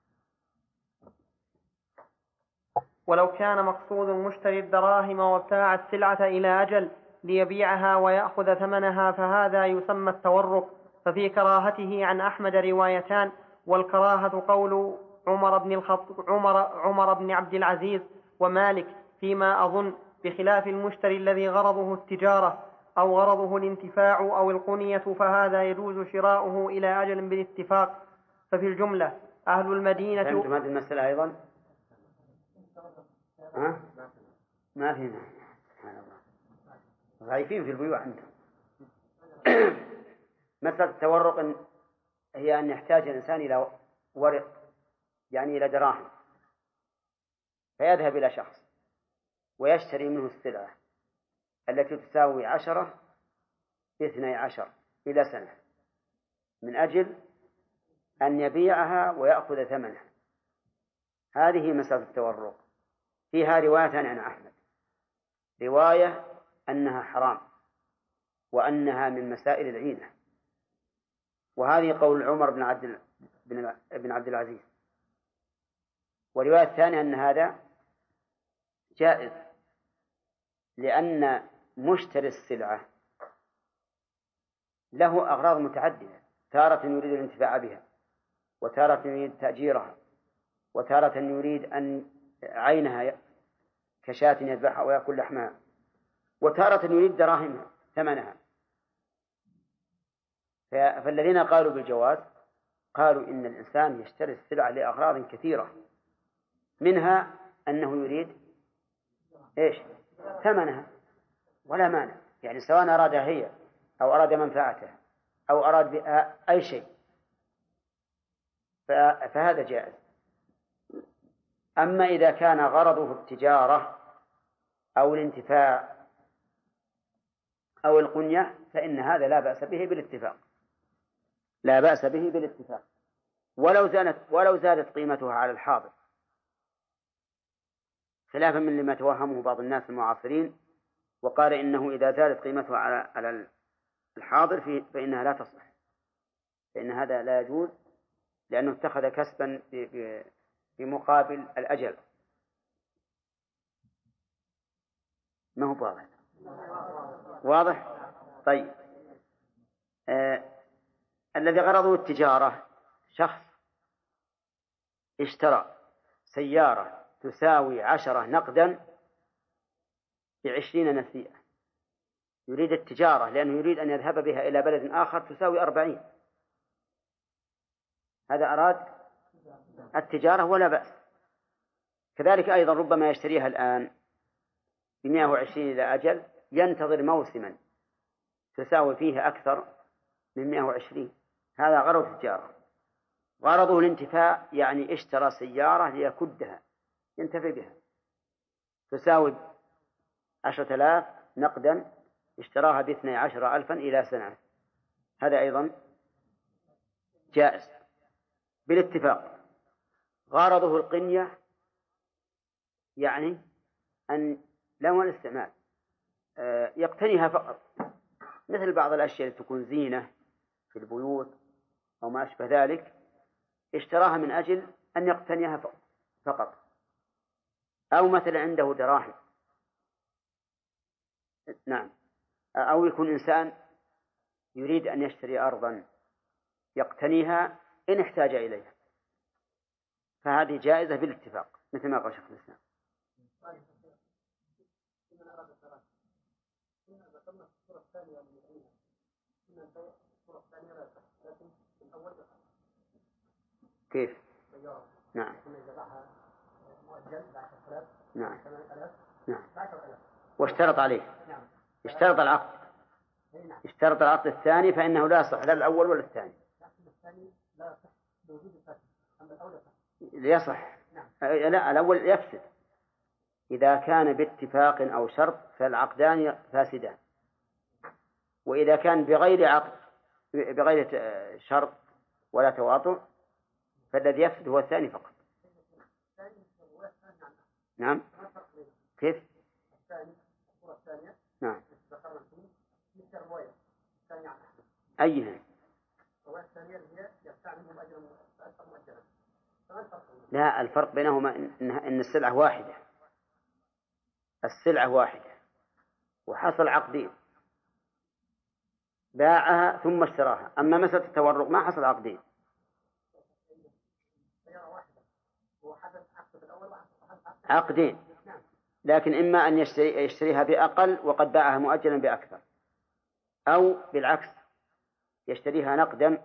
ولو كان مقصود المشتري الدراهم وابتاع السلعة إلى أجل ليبيعها ويأخذ ثمنها فهذا يسمى التورق، ففي كراهته عن أحمد روايتان، والكراهة قول عمر بن عبد العزيز ومالك فيما أظن، بخلاف المشتري الذي غرضه التجارة أو غرضه الانتفاع أو القنية، فهذا يجوز شراؤه إلى أجل بالاتفاق. ففي الجملة أهل المدينة. فهمتم هذه المسألة أيضا؟ ما فينا ضعيفين في البيوع عندهم. مسألة التورق هي أن يحتاج الإنسان إلى ورق، يعني إلى دراهم، فيذهب إلى شخص ويشتري منه السلعة التي تساوي 10 ب12 إلى سنة، من أجل أن يبيعها ويأخذ ثمنها. هذه مسألة التورق. فيها روايتان عن أحمد، رواية أنها حرام وأنها من مسائل العينة، وهذه قول عمر بن عبد العزيز. ورواية ثانية أن هذا جائز، لأن مشتري السلعة له أغراض متعددة، تارة يريد الانتفاع بها، وتارة يريد تأجيرها، وتارة يريد أن عينها كشاة يذبحها ويأكل لحمها، وتارة يريد دراهمها ثمنها. فالذين قالوا بالجواز قالوا إن الإنسان يشتري السلعة لأغراض كثيرة، منها أنه يريد ثمنها، ولا مانع، يعني سواء أرادها هي أو أراد منفعتها أو أراد بها أي شيء فهذا جائز. أما إذا كان غرضه التجارة أو الانتفاع أو القنية فإن هذا لا بأس به بالاتفاق، لا بأس به بالاتفاق، ولو زادت قيمتها على الحاضر، خلافا من لما توهمه بعض الناس المعاصرين وقال إنه إذا زادت قيمتها على الحاضر فإنها لا تصح، فإن هذا لا يجوز، لأنه اتخذ كسبا بمقابل الأجل. ما هو واضح؟ واضح؟ طيب. الذي غرضه التجارة شخص اشترى سيارة تساوي 10 نقدا ب20 نسيئة، يريد التجارة لأنه يريد أن يذهب بها إلى بلد آخر تساوي 40، هذا أراد التجارة ولا بأس. كذلك أيضا ربما يشتريها الآن ب120 إلى أجل، ينتظر موسما تساوي فيه أكثر من 120، هذا غرض التجارة. غرضه الانتفاع، يعني اشترى سيارة ليكدها ينتفع بها تساوي 10,000 نقدا، اشتراها ب12,000 إلى سنة، هذا أيضا جائز بالاتفاق. غرضه القنية، يعني أن لا هو الاستعمال، يقتنيها فقط، مثل بعض الأشياء التي تكون زينة في البيوت أو ما أشبه ذلك، اشتراها من أجل أن يقتنيها فقط. أو مثلا عنده دراهم، نعم، أو يكون إنسان يريد أن يشتري أرضا يقتنيها إن احتاج إليها، فهذه جائزة بالاتفاق مثل ما قال شيخ الإسلام. كيف؟ نعم نعم نعم. واشترط عليه، اشترط العقد، اشترط العقد الثاني فإنه لا يصح لا الأول ولا الثاني. يصح، لا الأول يفسد إذا كان باتفاق أو شرط فالعقدان فاسدان، وإذا كان بغير عقد بغير شرط ولا تواطؤ فالذي يفسد هو الثاني فقط. نعم. كيف؟ نعم. أيها؟ لا، الفرق بينهما إن السلعة واحدة، السلعة واحدة وحصل عقدين، باعها ثم اشتراها. أما مسألة التورق ما حصل عقدين، عقدين، لكن إما أن يشتريها بأقل وقد باعها مؤجلا بأكثر، أو بالعكس يشتريها نقدا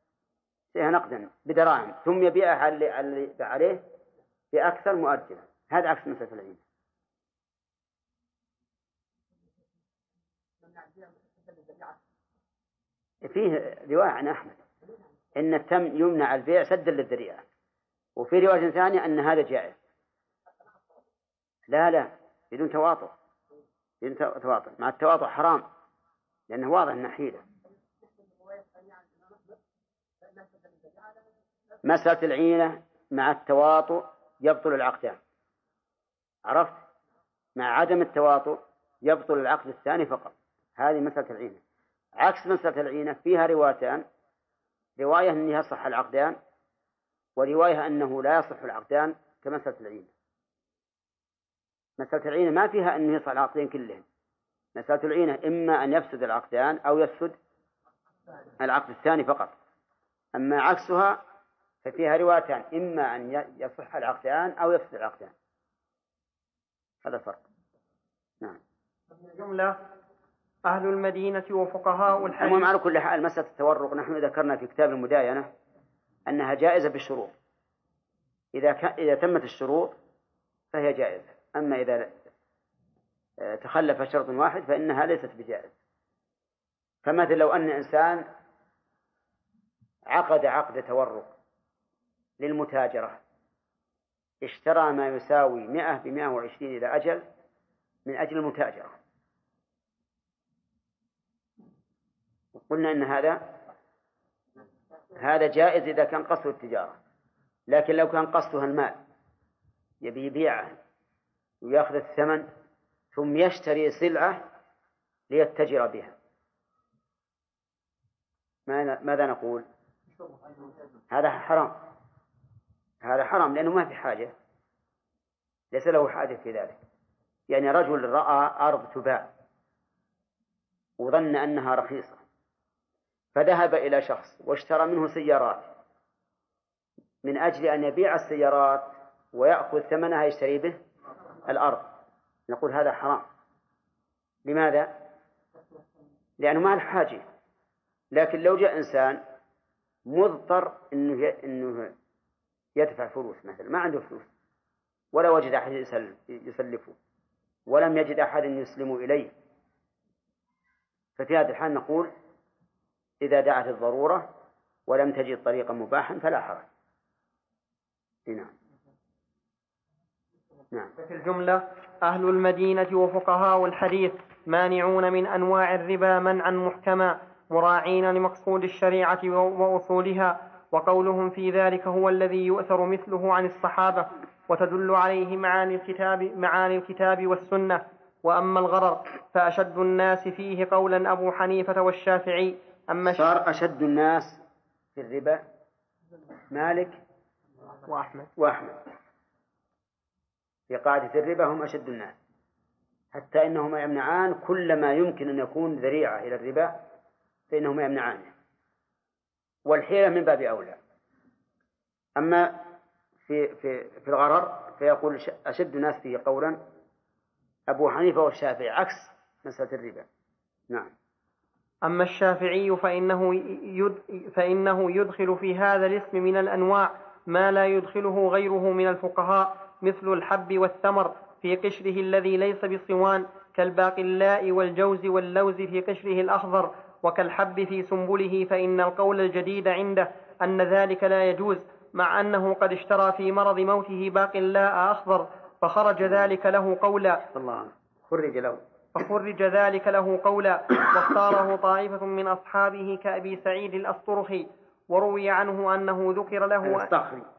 بدراهم ثم يبيعها اللي عليه بأكثر مؤجلا. هذا عكس مسألة العين. فيه رواية عن أحمد إن التم يمنع البيع سدا للذريعة، وفي رواية ثانية أن هذا جائز. لا بدون تواطؤ، مع التواطؤ حرام لأنه واضح أنه حيلة. مسألة العينة مع التواطؤ يبطل العقدان، عرفت؟ مع عدم التواطؤ يبطل العقد الثاني فقط. هذه مسألة العينة. عكس مسألة العينة فيها روايتان، رواية أنها يصح العقدان، ورواية أنه لا يصح العقدان كمسألة العينة. مسألة العينة ما فيها أنه يصح العقدين كلهم. مسألة العينة إما أن يفسد العقدان أو يفسد العقد الثاني فقط. أما عكسها ففيها روايتان، إما أن يصح العقدان أو يفسد العقدان. هذا الفرق. نعم. جملة أهل المدينة وفقهاء الحديث. المهم على كل حال مسألة التورق نحن ذكرنا في كتاب المداينة أنها جائزة بالشروط، إذا تمت الشروط فهي جائزة، أما إذا تخلف شرط واحد فإنها ليست بجائزة. فمثل لو أن إنسان عقد تورق للمتاجرة، اشترى ما يساوي 100 ب120 إلى أجل من أجل المتاجرة، قلنا أن هذا جائز إذا كان قصده التجارة. لكن لو كان قصدها المال، يبي يبيعه ويأخذ الثمن ثم يشتري سلعة ليتجر بها، ماذا نقول؟ هذا حرام لأنه ما في حاجة، ليس له حاجة في ذلك. يعني رجل رأى أرض تباع وظن أنها رخيصة فذهب إلى شخص واشترى منه سيارات من أجل أن يبيع السيارات ويأخذ ثمنها يشتري به الأرض، نقول هذا حرام. لماذا؟ لأنه ما له حاجة. لكن لو جاء إنسان مضطر إنه يدفع فلوس، مثلا ما عنده فلوس ولا وجد أحد يسلفه ولم يجد أحد يسلم إليه، ففي هذا الحال نقول إذا دعت الضرورة ولم تجد طريقا مباحا فلا حرج. نعم. في الجملة أهل المدينة وفقهاء الحديث مانعون من أنواع الربا منعا محكما مراعين لمقصود الشريعة وأصولها، وقولهم في ذلك هو الذي يؤثر مثله عن الصحابة وتدل عليه معاني الكتاب والسنة وأما الغرر فأشد الناس فيه قولا أبو حنيفة والشافعي. صار أشد الناس في الربا مالك وأحمد. في قاعدة الربا هم أشد الناس، حتى إنهما يمنعان كل ما يمكن أن يكون ذريعة إلى الربا فإنهما يمنعانه، والحيلة من باب أولى. أما في الغرر فيقول أشد الناس فيه قولا أبو حنيفة والشافعي، عكس مسألة الربا. نعم. أما الشافعي فإنه يدخل في هذا الاسم من الأنواع ما لا يدخله غيره من الفقهاء، مثل الحب والثمر في قشره الذي ليس بصوان، كالباقلاء والجوز واللوز في قشره الأخضر، وكالحب في سنبله. فإن القول الجديد عنده أن ذلك لا يجوز، مع أنه قد اشترى في مرض موته باقلاء أخضر فخرج ذلك له قولا واختاره طائفة من أصحابه كأبي سعيد الأسطرخي، وروي عنه أنه ذكر له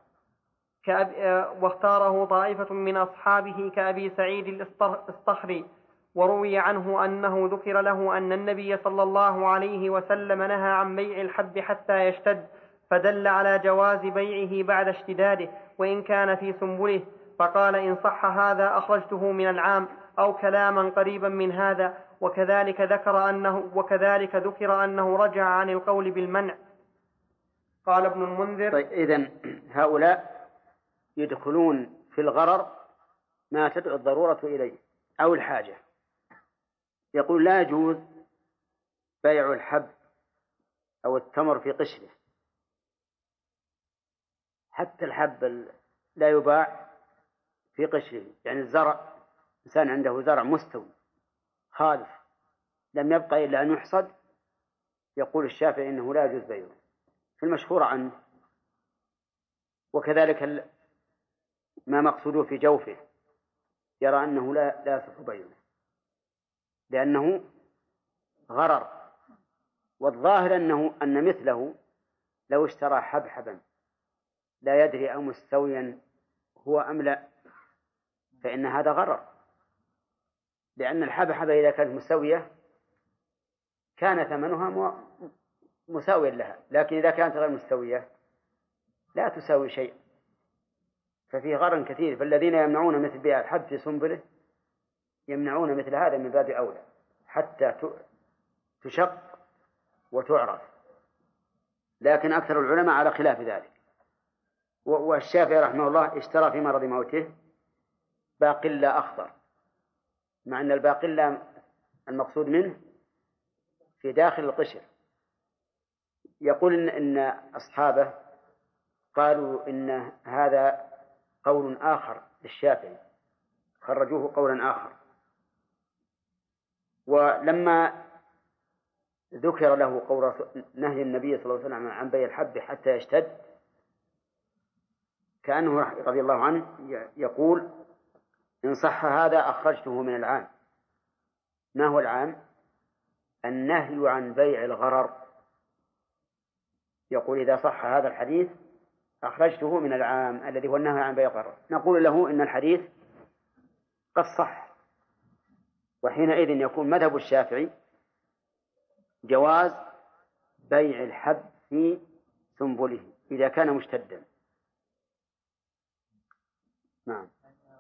واختاره طائفة من أصحابه كأبي سعيد الأسطخري، وروي عنه أنه ذكر له أن النبي صلى الله عليه وسلم نهى عن بيع الحب حتى يشتد، فدل على جواز بيعه بعد اشتداده وإن كان في سنبله، فقال إن صح هذا أخرجته من العام، أو كلاما قريبا من هذا. وكذلك ذكر أنه رجع عن القول بالمنع. قال ابن المنذر: طيب، إذن هؤلاء يدخلون في الغرر ما تدعو الضرورة إليه أو الحاجة. يقول لا يجوز بيع الحب أو التمر في قشره، حتى الحب لا يباع في قشره، يعني الزرع، إنسان عنده زرع مستوي خالص لم يبقى إلا أن يحصد، يقول الشافعي إنه لا يجوز بيعه في المشهور عنه. وكذلك ما مقصوده في جوفه يرى أنه لا يصح بيعه لأنه غرر. والظاهر أن مثله لو اشترى حبحبا لا يدري أو مستويا هو أم لا فإن هذا غرر، لأن الحبحبة إذا كانت مستوية كان ثمنها مساويا لها، لكن إذا كانت غير مستوية لا تساوي شيء، ففيه غرر كثير. فالذين يمنعون مثل بيع الحب في سنبله يمنعون مثل هذا من باب أولى حتى تشق وتعرف. لكن أكثر العلماء على خلاف ذلك. والشافعي رحمه الله اشترى في مرض موته باقلا أخضر، مع أن الباقلا المقصود منه في داخل القشر. يقول إن أصحابه قالوا إن هذا قول آخر للشافعي، خرجوه قولا آخر. ولما ذكر له قول نهي النبي صلى الله عليه وسلم عن بيع الحب حتى يشتد، كأنه رضي الله عنه يقول إن صح هذا أخرجته من العام. ما هو العام؟ النهي عن بيع الغرر. يقول إذا صح هذا الحديث أخرجته من العام الذي هو النهي عن بيع الغرر. نقول له إن الحديث قد صح، وحينئذ يكون مذهب الشافعي جواز بيع الحب في سنبله إذا كان مشتدا. نعم.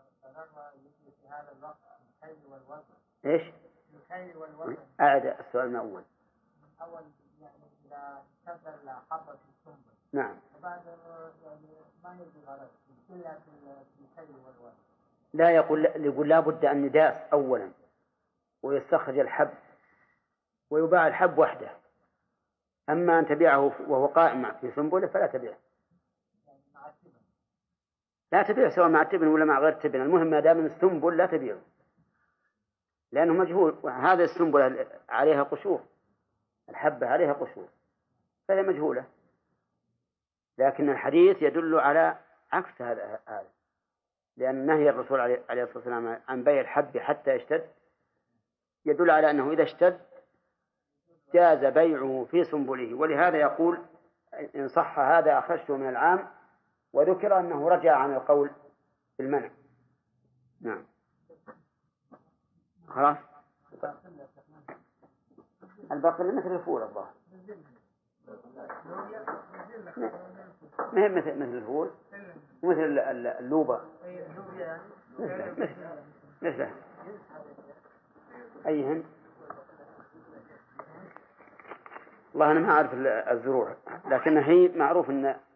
إيش؟ أعد السؤال من أول. يعني إذا اشتد الحبة في السنبل. نعم. وبعد يعني ما يجي غرض إلا في الكيل والوزن. لا، يقول لا بد أن نداس أولا ويستخرج الحب ويباع الحب وحده. أما أن تبيعه وهو قائم في سنبله فلا تبيعه. يعني مع التبن. لا تبيعه سواء مع التبن ولا مع غير التبن، المهم ما دام السنبل لا تبيعه لأنه مجهول. هذا السنبل عليها قشور، الحبة عليها قشور فهي مجهولة. لكن الحديث يدل على عكس هذا، لأن نهي الرسول عليه الصلاة والسلام عن بيع الحب حتى يشتد يدل على أنه إذا اشتد جاز بيعه في سنبله. ولهذا يقول إن صح هذا أخرجته من العام، وذكر أنه رجع عن القول بالمنع. نعم. خلاص الباقلة مثل الفول الظاهر، ما هي مثل الفول مثل اللوبة مثله أيهن. والله أنا ما أعرف الزروع، لكن هي معروف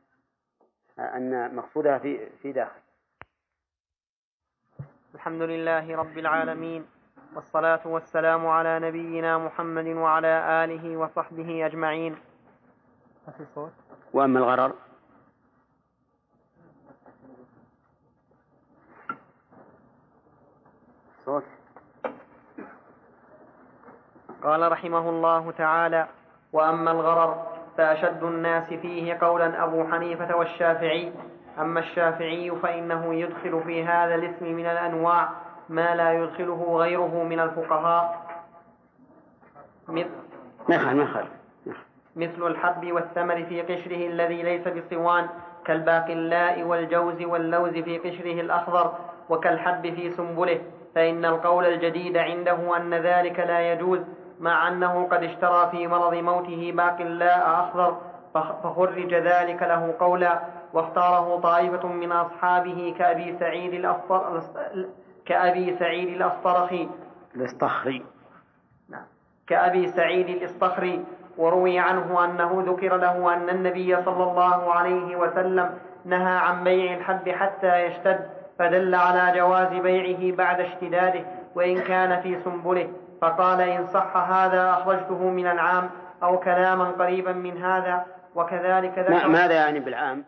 أن مقصودها في داخل. الحمد لله رب العالمين، والصلاة والسلام على نبينا محمد وعلى آله وصحبه أجمعين. وأما الغرر صوت. قال رحمه الله تعالى: وأما الغرر فأشد الناس فيه قولا أبو حنيفة والشافعي. أما الشافعي فإنه يدخل في هذا الاسم من الأنواع ما لا يدخله غيره من الفقهاء، مثل الحب والثمر في قشره الذي ليس بصوان، كالباقلاء والجوز واللوز في قشره الأخضر، وكالحب في سنبله. فإن القول الجديد عنده أن ذلك لا يجوز، مع أنه قد اشترى في مرض موته باقلاء أخضر، فخرج ذلك له قولا، واختاره طائفة من أصحابه كأبي سعيد الأصطخري. وروي عنه أنه ذكر له أن النبي صلى الله عليه وسلم نهى عن بيع الحب حتى يشتد، فدل على جواز بيعه بعد اشتداده وإن كان في سنبله، فقال: إن صح هذا أخرجته من العام، أو كلاما قريبا من هذا. وكذلك ذكر ماذا يعني بالعام؟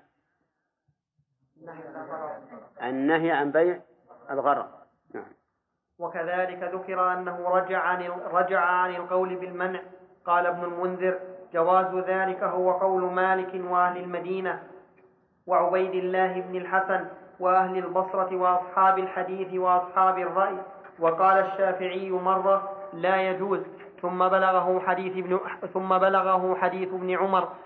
النهي عن بيع الغرر. وكذلك ذكر أنه رجع عن القول بالمنع. قال ابن المنذر: جواز ذلك هو قول مالك وأهل المدينة وعبيد الله بن الحسن وأهل البصرة وأصحاب الحديث وأصحاب الرأي. وقال الشافعي مرة: لا يجوز. ثم بلغه حديث ابن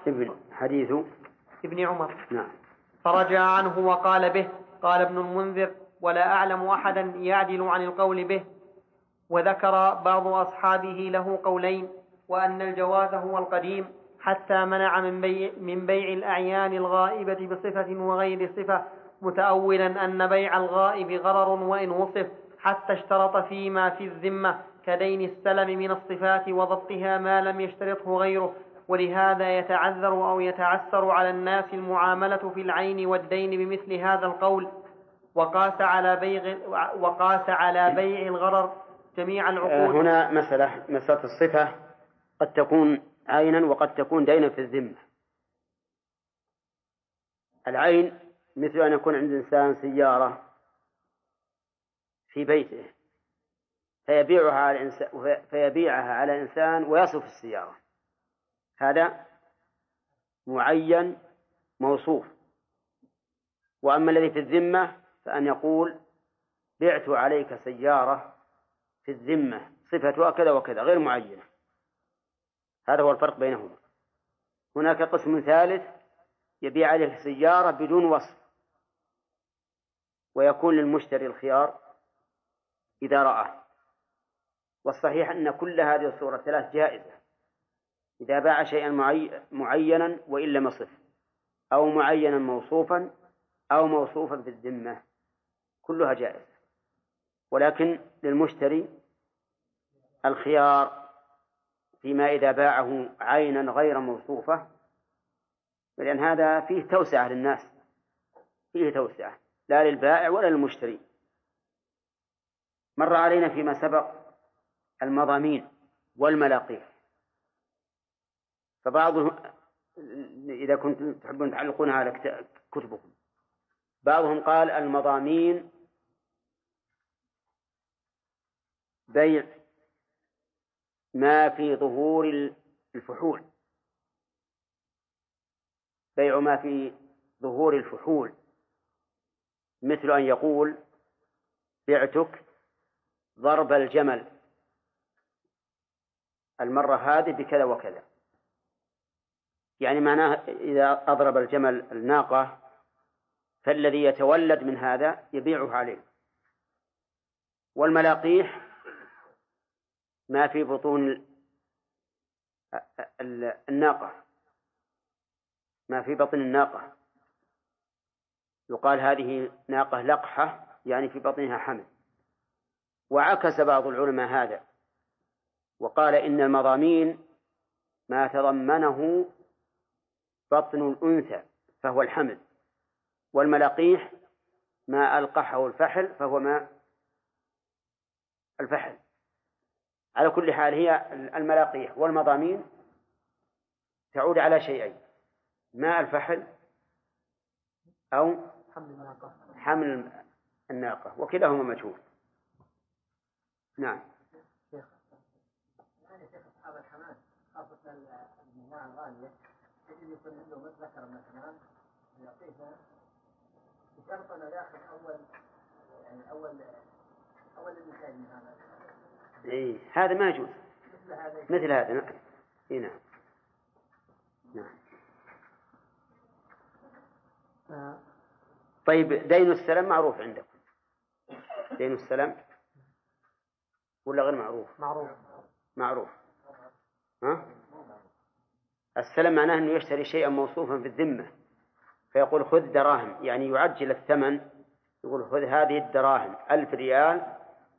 عمر نعم. فرجع عنه وقال به. قال ابن المنذر: ولا أعلم أحدا يعدل عن القول به. وذكر بعض أصحابه له قولين، وأن الجواز هو القديم، حتى منع من بيع الأعيان الغائبة بصفة وغير صفة، متأولا أن بيع الغائب غرر وإن وصف، حتى اشترط فيما في الذمة كدين السلم من الصفات وضبطها ما لم يشترطه غيره. ولهذا يتعذر أو يتعسر على الناس المعاملة في العين والدين بمثل هذا القول. وقاس على بيع الغرر جميع العقود. هنا مسألة الصفة قد تكون عينا وقد تكون دينا في الذمة. العين مثل أن يكون عند إنسان سيارة في بيته فيبيعها على إنسان ويصف السيارة، هذا معين موصوف. وأما الذي في الذمة فأن يقول: بعت عليك سيارة في الذمة صفتها كذا وكذا غير معينة. هذا هو الفرق بينهما. هناك قسم ثالث يبيع عليه سيارة بدون وصف، ويكون للمشتري الخيار إذا رأى. والصحيح أن كل هذه الصورة الثلاث جائزة، إذا باع شيئا معينا وإن لم يصف، أو معينا موصوفا، أو موصوفا في الذمة، كلها جائزة. ولكن للمشتري الخيار فيما إذا باعه عينا غير موصوفة، لأن هذا فيه توسعة للناس، فيه توسعة لا للبائع ولا للمشتري. مر علينا فيما سبق المضامين والملاقيح، فبعضهم إذا كنتم تحبون تعلقونها على كتبكم، بعضهم قال المضامين بيع ما في ظهور الفحول، بيع ما في ظهور الفحول، مثل أن يقول: بعتك ضرب الجمل المرة هذه بكذا وكذا، يعني معناه إذا أضرب الجمل الناقة فالذي يتولد من هذا يبيعه عليه. والملاقيح ما في بطون الناقة، ما في بطن الناقة، يقال هذه ناقة لقحة يعني في بطنها حمل. وعكس بعض العلماء هذا وقال إن المضامين ما تضمنه بطن الأنثى فهو الحمل، والملاقيح ما ألقحه الفحل فهو ما الفحل. على كل حال هي الملاقيح والمضامين تعود على شيئين: ماء الفحل أو حمل الناقة، وكلاهما مجهول. نعم. أصحاب الحمام خاصة المياه الغالية يجب يكون عنده ذكر من الحمام يعطيه بشرط أن يأخذ أول النتاج من هذا. إيه هذا ما يجوز مثل هذا. نعم. إيه نعم. نعم. طيب دين السلام معروف عندكم؟ دين السلام ولا غير معروف؟ معروف. ها؟ السلام معناه أنه يشتري شيئا موصوفا في الذمة فيقول خذ دراهم، يعني يعجل الثمن، يقول خذ هذه الدراهم 1000 ريال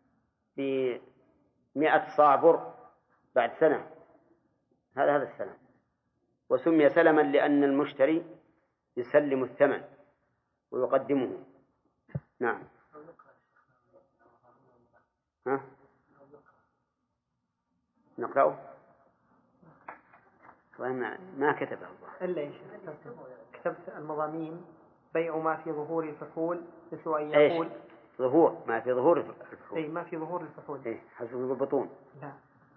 ب100 صاع بر بعد سنة. هذا السلام، وسمي سلما لأن المشتري يسلم الثمن ويقدمه. نعم. ها؟ نقرأه؟ ما كتبه الله إلا إيش كتبت المضامين بيع ما في ظهور الفحول مثل أن يقول ظهور ما في ظهور الفحول. أي ما في ظهور الفحول. حسب البطون. لا.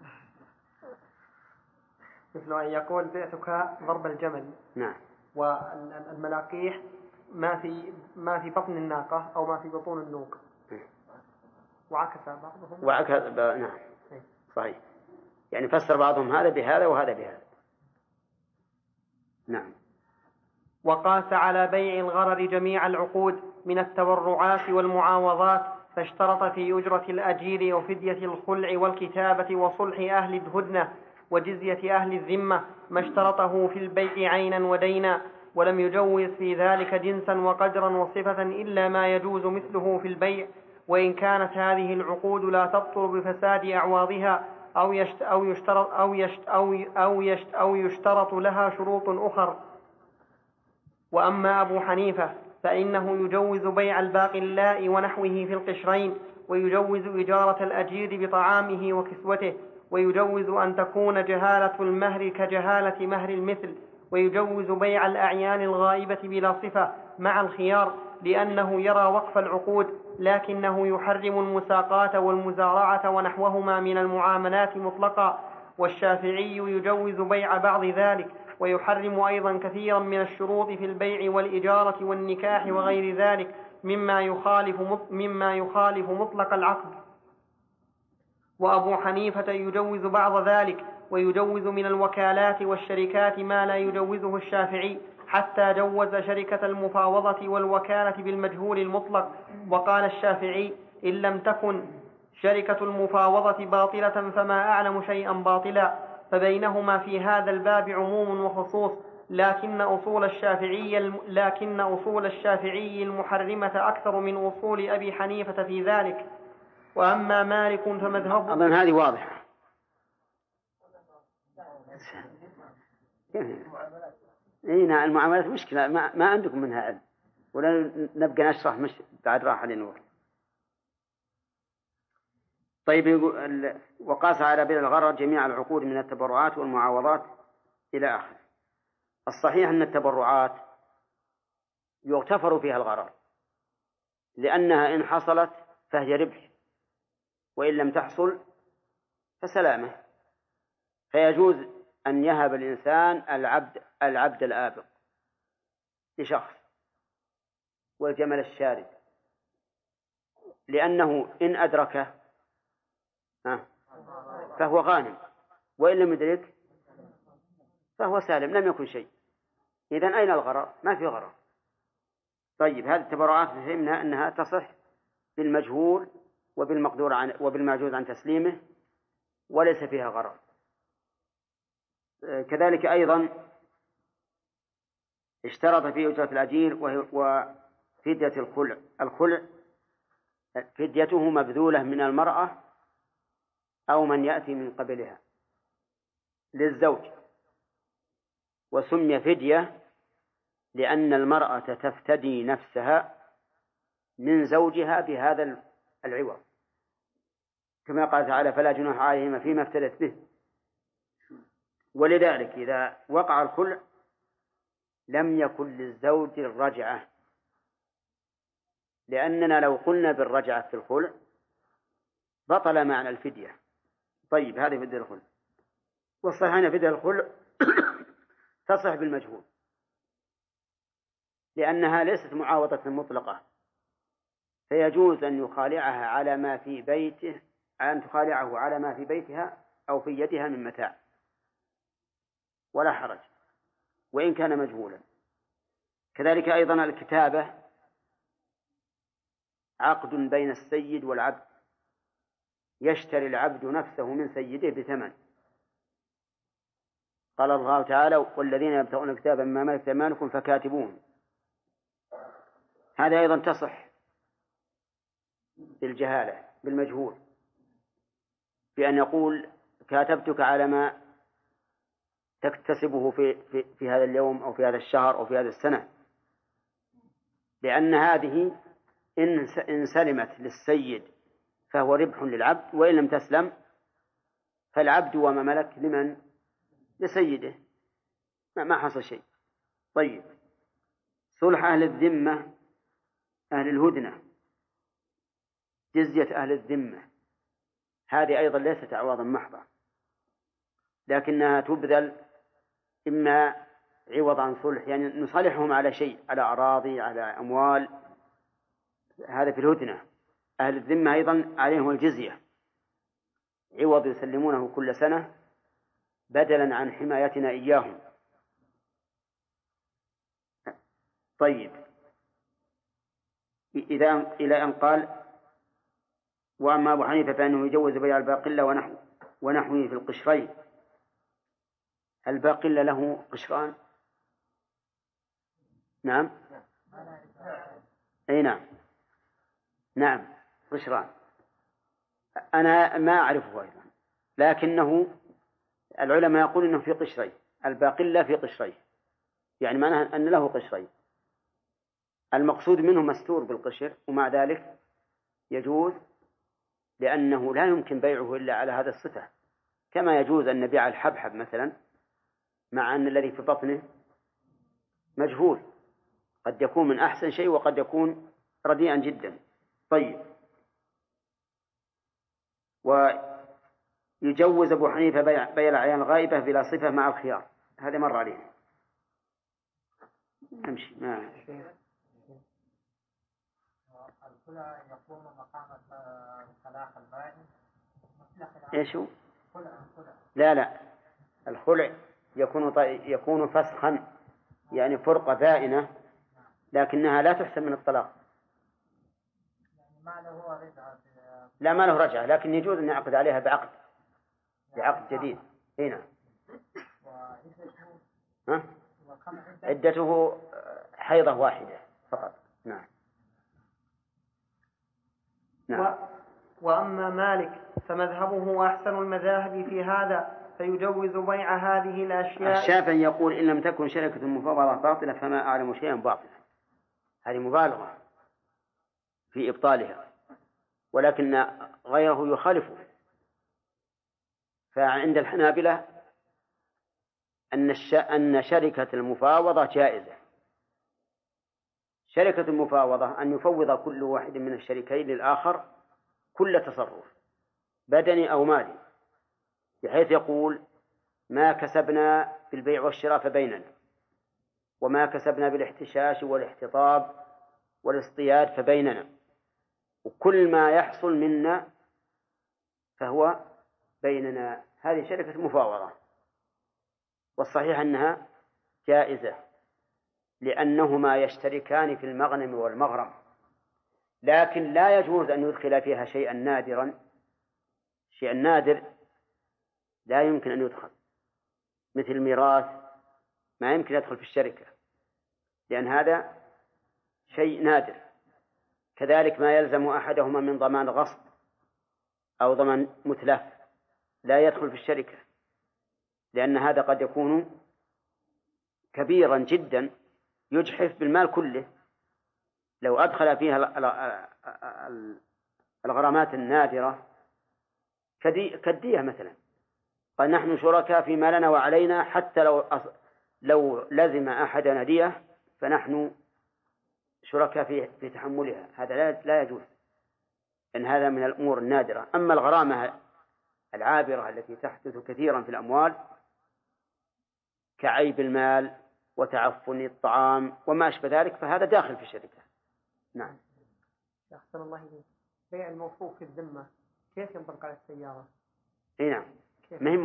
مثل أن يقول بعتك ضرب الجمل. نعم. والملاقيح ما في بطن الناقة أو ما في بطون النوق. وعكس بعضهم. نعم. صحيح. يعني فسر بعضهم هذا بهذا وهذا بهذا. نعم. وقاس على بيع الغرر جميع العقود من التبرعات والمعاوضات، فاشترط في أجرة الأجير وفدية الخلع والكتابة وصلح أهل الهدنة وجزية أهل الذمة ما اشترطه في البيع عينا ودينا، ولم يجوز في ذلك جنسا وقدرا وصفة إلا ما يجوز مثله في البيع، وإن كانت هذه العقود لا تبطل بفساد أعواضها أو يشترط لها شروط أخر. وأما أبو حنيفة فإنه يجوز بيع الباقلاء ونحوه في القشرين، ويجوز إجارة الأجير بطعامه وكسوته، ويجوز أن تكون جهالة المهر كجهالة مهر المثل، ويجوز بيع الأعيان الغائبة بلا صفة مع الخيار لأنه يرى وقف العقود، لكنه يحرم المساقات والمزارعة ونحوهما من المعاملات مطلقا. والشافعي يجوز بيع بعض ذلك، ويحرم أيضا كثيرا من الشروط في البيع والإجارة والنكاح وغير ذلك مما يخالف مطلق العقد. وأبو حنيفة يجوز بعض ذلك، ويجوز من الوكالات والشركات ما لا يجوزه الشافعي، حتى جوز شركة المفاوضة والوكالة بالمجهول المطلق. وقال الشافعي إن لم تكن شركة المفاوضة باطلة فما أعلم شيئا باطلا، فبينهما في هذا الباب عموم وخصوص، لكن أصول الشافعي المحرمة أكثر من أصول أبي حنيفة في ذلك. وأما مالك فمذهبه أظن هذه واضحة. هنا المعاملات مشكلة ما عندكم منها علم، ولا نبقى نشرح مش بعد راحة للنور. طيب وقاس على بيع الغرر جميع العقود من التبرعات والمعاوضات إلى آخر. الصحيح أن التبرعات يغتفر فيها الغرر، لأنها إن حصلت فهي ربح، وإن لم تحصل فسلامة. فيجوز أن يهب الإنسان العبد الآبق لشخص والجمل الشارد، لأنه إن أدركه فهو غانم، وإن لم يدرك فهو سالم، لم يكن شيء. إذن أين الغرر؟ ما في غرر. طيب هذه التبرعات فهمنا أنها تصح بالمجهول وبالمقدور وبالمعجوز عن تسليمه وليس فيها غرر. كذلك أيضا اشترط في أجرة الأجير وفدية الخلع. الخلع فديته مبذولة من المرأة أو من يأتي من قبلها للزوج، وسمي فدية لأن المرأة تفتدي نفسها من زوجها بهذا العوض، كما قال تعالى: فلا جناح عليهما فيما افتدت به. ولذلك إذا وقع الخلع لم يكن للزوج الرجعة، لأننا لو قلنا بالرجعة في الخلع بطل معنى الفدية. طيب، هذه فدية الخلع. والصحيح أن فدية الخلع تصح بالمجهول، لأنها ليست معاوضة مطلقة، فيجوز أن يخالعها على ما في بيته، أن تخالعه على ما في بيتها أو في يدها من متاع، ولا حرج وإن كان مجهولا. كذلك أيضا الكتابة عقد بين السيد والعبد، يشتري العبد نفسه من سيده بثمن. قال الله تعالى: والذين يبتغون الكتاب مما ملكت أيمانكم فكاتبوهم. هذا أيضا تصح بالجهالة بالمجهول، بأن يقول: كاتبتك على ما تكتسبه في هذا اليوم أو في هذا الشهر أو في هذا السنة، لأن هذه إن سلمت للسيد فهو ربح للعبد، وإن لم تسلم فالعبد وما ملك لمن؟ لسيده، ما حصل شيء. طيب، صلح أهل الذمة، أهل الهدنة، جزية أهل الذمة، هذه أيضا ليست أعواضا محضة، لكنها تبذل إما عوض عن صلح، يعني نصالحهم على شيء، على أراضي، على أموال، هذا في الهدنة. أهل الذمة أيضا عليهم الجزية، عوض يسلمونه كل سنة بدلا عن حمايتنا إياهم. طيب، إلى أن قال: وأما أبو حنيفة فإنه يجوز بيع الباقلة ونحوه في القشرين. الباقلة له قشران؟ نعم، أي نعم، نعم قشران. أنا ما أعرفه أيضا، لكنه العلماء يقول إنه في قشرين، الباقلة في قشرين، يعني معناه أن له قشرين. المقصود منه مستور بالقشر، ومع ذلك يجوز، لأنه لا يمكن بيعه إلا على هذا الصفة، كما يجوز أن نبيع الحبحب مثلا مع أن الذي في بطنه مجهول، قد يكون من أحسن شيء وقد يكون رديئا جدا. طيب، ويجوز أبو حنيفة بيع الأعيان الغائبة بلا صفة مع الخيار، هذا مر عليه. نمشي الخلع يكون مقام الطلاق البائن. إيش هو؟ لا، الخلع يكون فسخا، يعني فرقة بائنة، لكنها لا تحسب من الطلاق. ما له رجعة. لا، ما له رجعة، لكن يجوز أن يعقد عليها بعقد جديد. هنا عدته حيضة واحدة فقط. نعم. وأما مالك فمذهبه أحسن المذاهب في هذا، فيجوز بيع هذه الأشياء. الشافعي يقول: إن لم تكن شركة المفاوضة باطلة فما أعلم شيئا باطلا. هذه مبالغة في إبطالها، ولكن غيره يخالفه. فعند الحنابلة أن شركة المفاوضة جائزة. شركة المفاوضة أن يفوض كل واحد من الشريكين للآخر كل تصرف بدني أو مالي، بحيث يقول: ما كسبنا بالبيع والشراء فبيننا، وما كسبنا بالاحتشاش والاحتطاب والاصطياد فبيننا، وكل ما يحصل منا فهو بيننا. هذه شركة مفاوضة، والصحيح أنها جائزة، لأنهما يشتركان في المغنم والمغرم، لكن لا يجوز أن يدخل فيها شيئا نادرا. شيئا نادر لا يمكن أن يدخل، مثل الميراث ما يمكن يدخل في الشركة لأن هذا شيء نادر. كذلك ما يلزم أحدهما من ضمان غصب أو ضمان متلف لا يدخل في الشركة، لأن هذا قد يكون كبيرا جدا يجحف بالمال كله. لو أدخل فيها الغرامات النادرة كالدية مثلا، قال نحن شركاء فيما لنا وعلينا، حتى لو لزم أحدنا دية فنحن شركاء في تحملها، هذا لا يجوز، إن هذا من الأمور النادرة. أما الغرامة العابرة التي تحدث كثيرا في الأموال كعيب المال وتعفن الطعام وما أشبه ذلك فهذا داخل في الشركة. نعم. أحسن الله إليك. بيع الموصوف في الذمة كيف ينطبق على السيارة؟ نعم، ما هي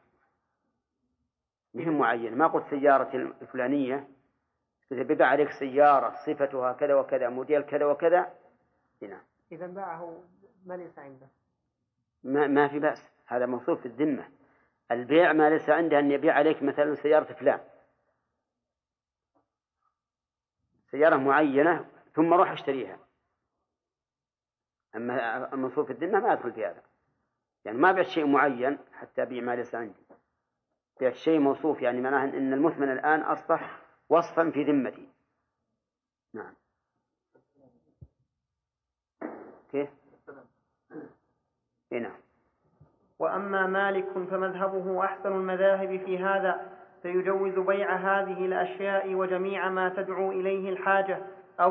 معينة، ما قلت سيارة الفلانية إذا بيع عليك سيارة صفتها كذا وكذا موديل كذا وكذا. نعم. إذا باعه ما ليس عنده ما في بأس، هذا موصوف في الذمة. البيع ما ليس عنده أن يبيع عليك مثلا سيارة فلان، سيارة معينة ثم روح اشتريها. أما الموصوف في الذمة ما يدخل في هذا، يعني ما بيع شيء معين حتى بيع ما ليس عندي، بيع شيء موصوف، يعني معناه أن المثمن الآن أصبح وصفا في ذمتي. نعم. كيف؟ نعم. وأما مالك فمذهبه أحسن المذاهب في هذا، فيجوز بيع هذه الأشياء وجميع ما تدعو إليه الحاجة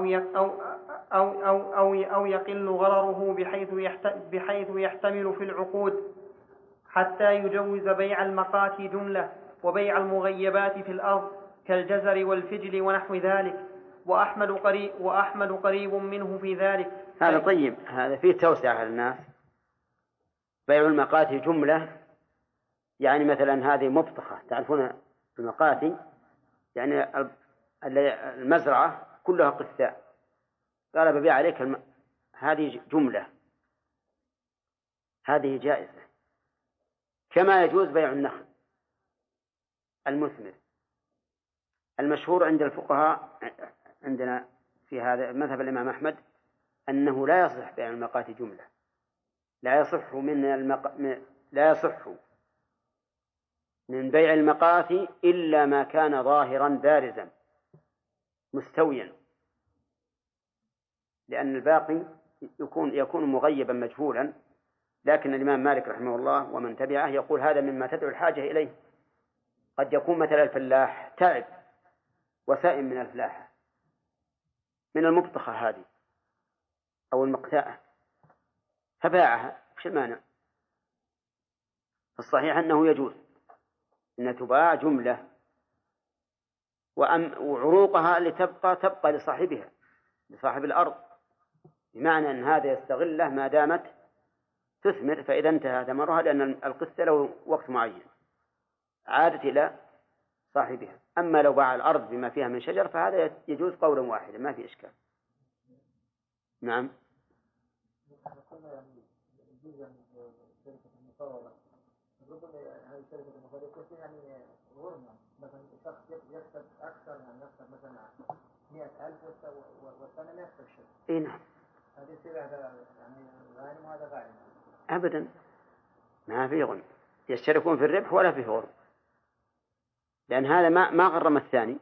أو يقل غرره بحيث يحتمل في العقود، حتى يجوز بيع المقات جملة وبيع المغيبات في الأرض كالجزر والفجل ونحو ذلك، وأحمد قريب منه في ذلك. هذا طيب، هذا فيه توسعة على الناس. بيع المقاتي جملة يعني مثلا هذه مبطخة، تعرفون المقاتي يعني المزرعة كلها قثاء، قال ببيع عليك هذه جملة، هذه جائزة. كما يجوز بيع النخل المثمر. المشهور عند الفقهاء عندنا في هذا مذهب الإمام أحمد أنه لا يصح بيع المقاتي جملة، لا يصح من بيع المقاتي إلا ما كان ظاهرا بارزا مستويا، لأن الباقي يكون مغيبا مجهولا. لكن الإمام مالك رحمه الله ومن تبعه يقول هذا مما تدعو الحاجة إليه. قد يكون مثلا الفلاح تعب وسائم من الفلاحة من المبطخة هذه أو المقتاءة فباعها، وش المانع؟ الصحيح أنه يجوز أن تباع جملة، وعروقها اللي تبقى لصاحبها، لصاحب الأرض، بمعنى أن هذا يستغله ما دامت تثمر، فإذا انتهى ثمرها لأن القسط له وقت معين عادت إلى صاحبها. أما لو باع الأرض بما فيها من شجر فهذا يجوز قولا واحدا ما في إشكال. نعم. هذه شركة المفاوضة يكون فيها يعني غرمة، مثلا شخص يكسب أكثر، يعني يكسب مثلا 100,000 والثاني ما يكسب شيء. إيه نعم. هذه يصير هذا يعني غانم وهذا غانم. أبدا ما في غرم، يشتركون في الربح ولا في غرم، لأن هذا ما غرم الثاني.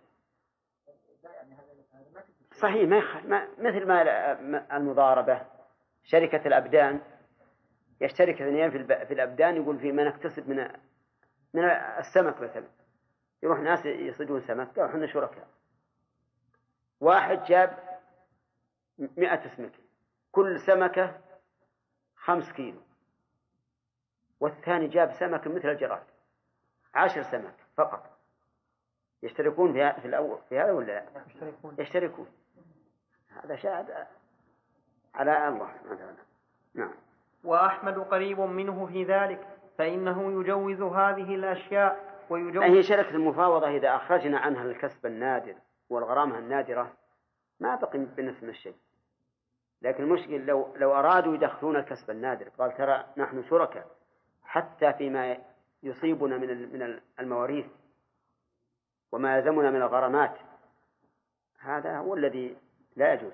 صحيح مثل ما المضاربة، شركة الأبدان يشترك اثنين في الأبدان، يقول في ما نكتسب من السمك مثلا، يروح ناس يصيدون سمك قالوا احنا شركاء، واحد جاب 100 سمكة كل سمكة 5 كيلو، والثاني جاب سمكة مثل الجراد 10 سمك فقط، يشتركون في هذا ولا لا؟ يشتركون. هذا شاهد على الله مثلا. نعم. وأحمد قريب منه في ذلك، فإنه يجوز هذه الأشياء هي شركة المفاوضة إذا أخرجنا عنها الكسب النادر والغرامة النادرة ما بقي بالنسبة من الشيء. لكن المشكل لو أرادوا يدخلون الكسب النادر، قال ترى نحن شركاء حتى فيما يصيبنا من المواريث وما يلزمنا من الغرامات، هذا هو الذي لا يجوز.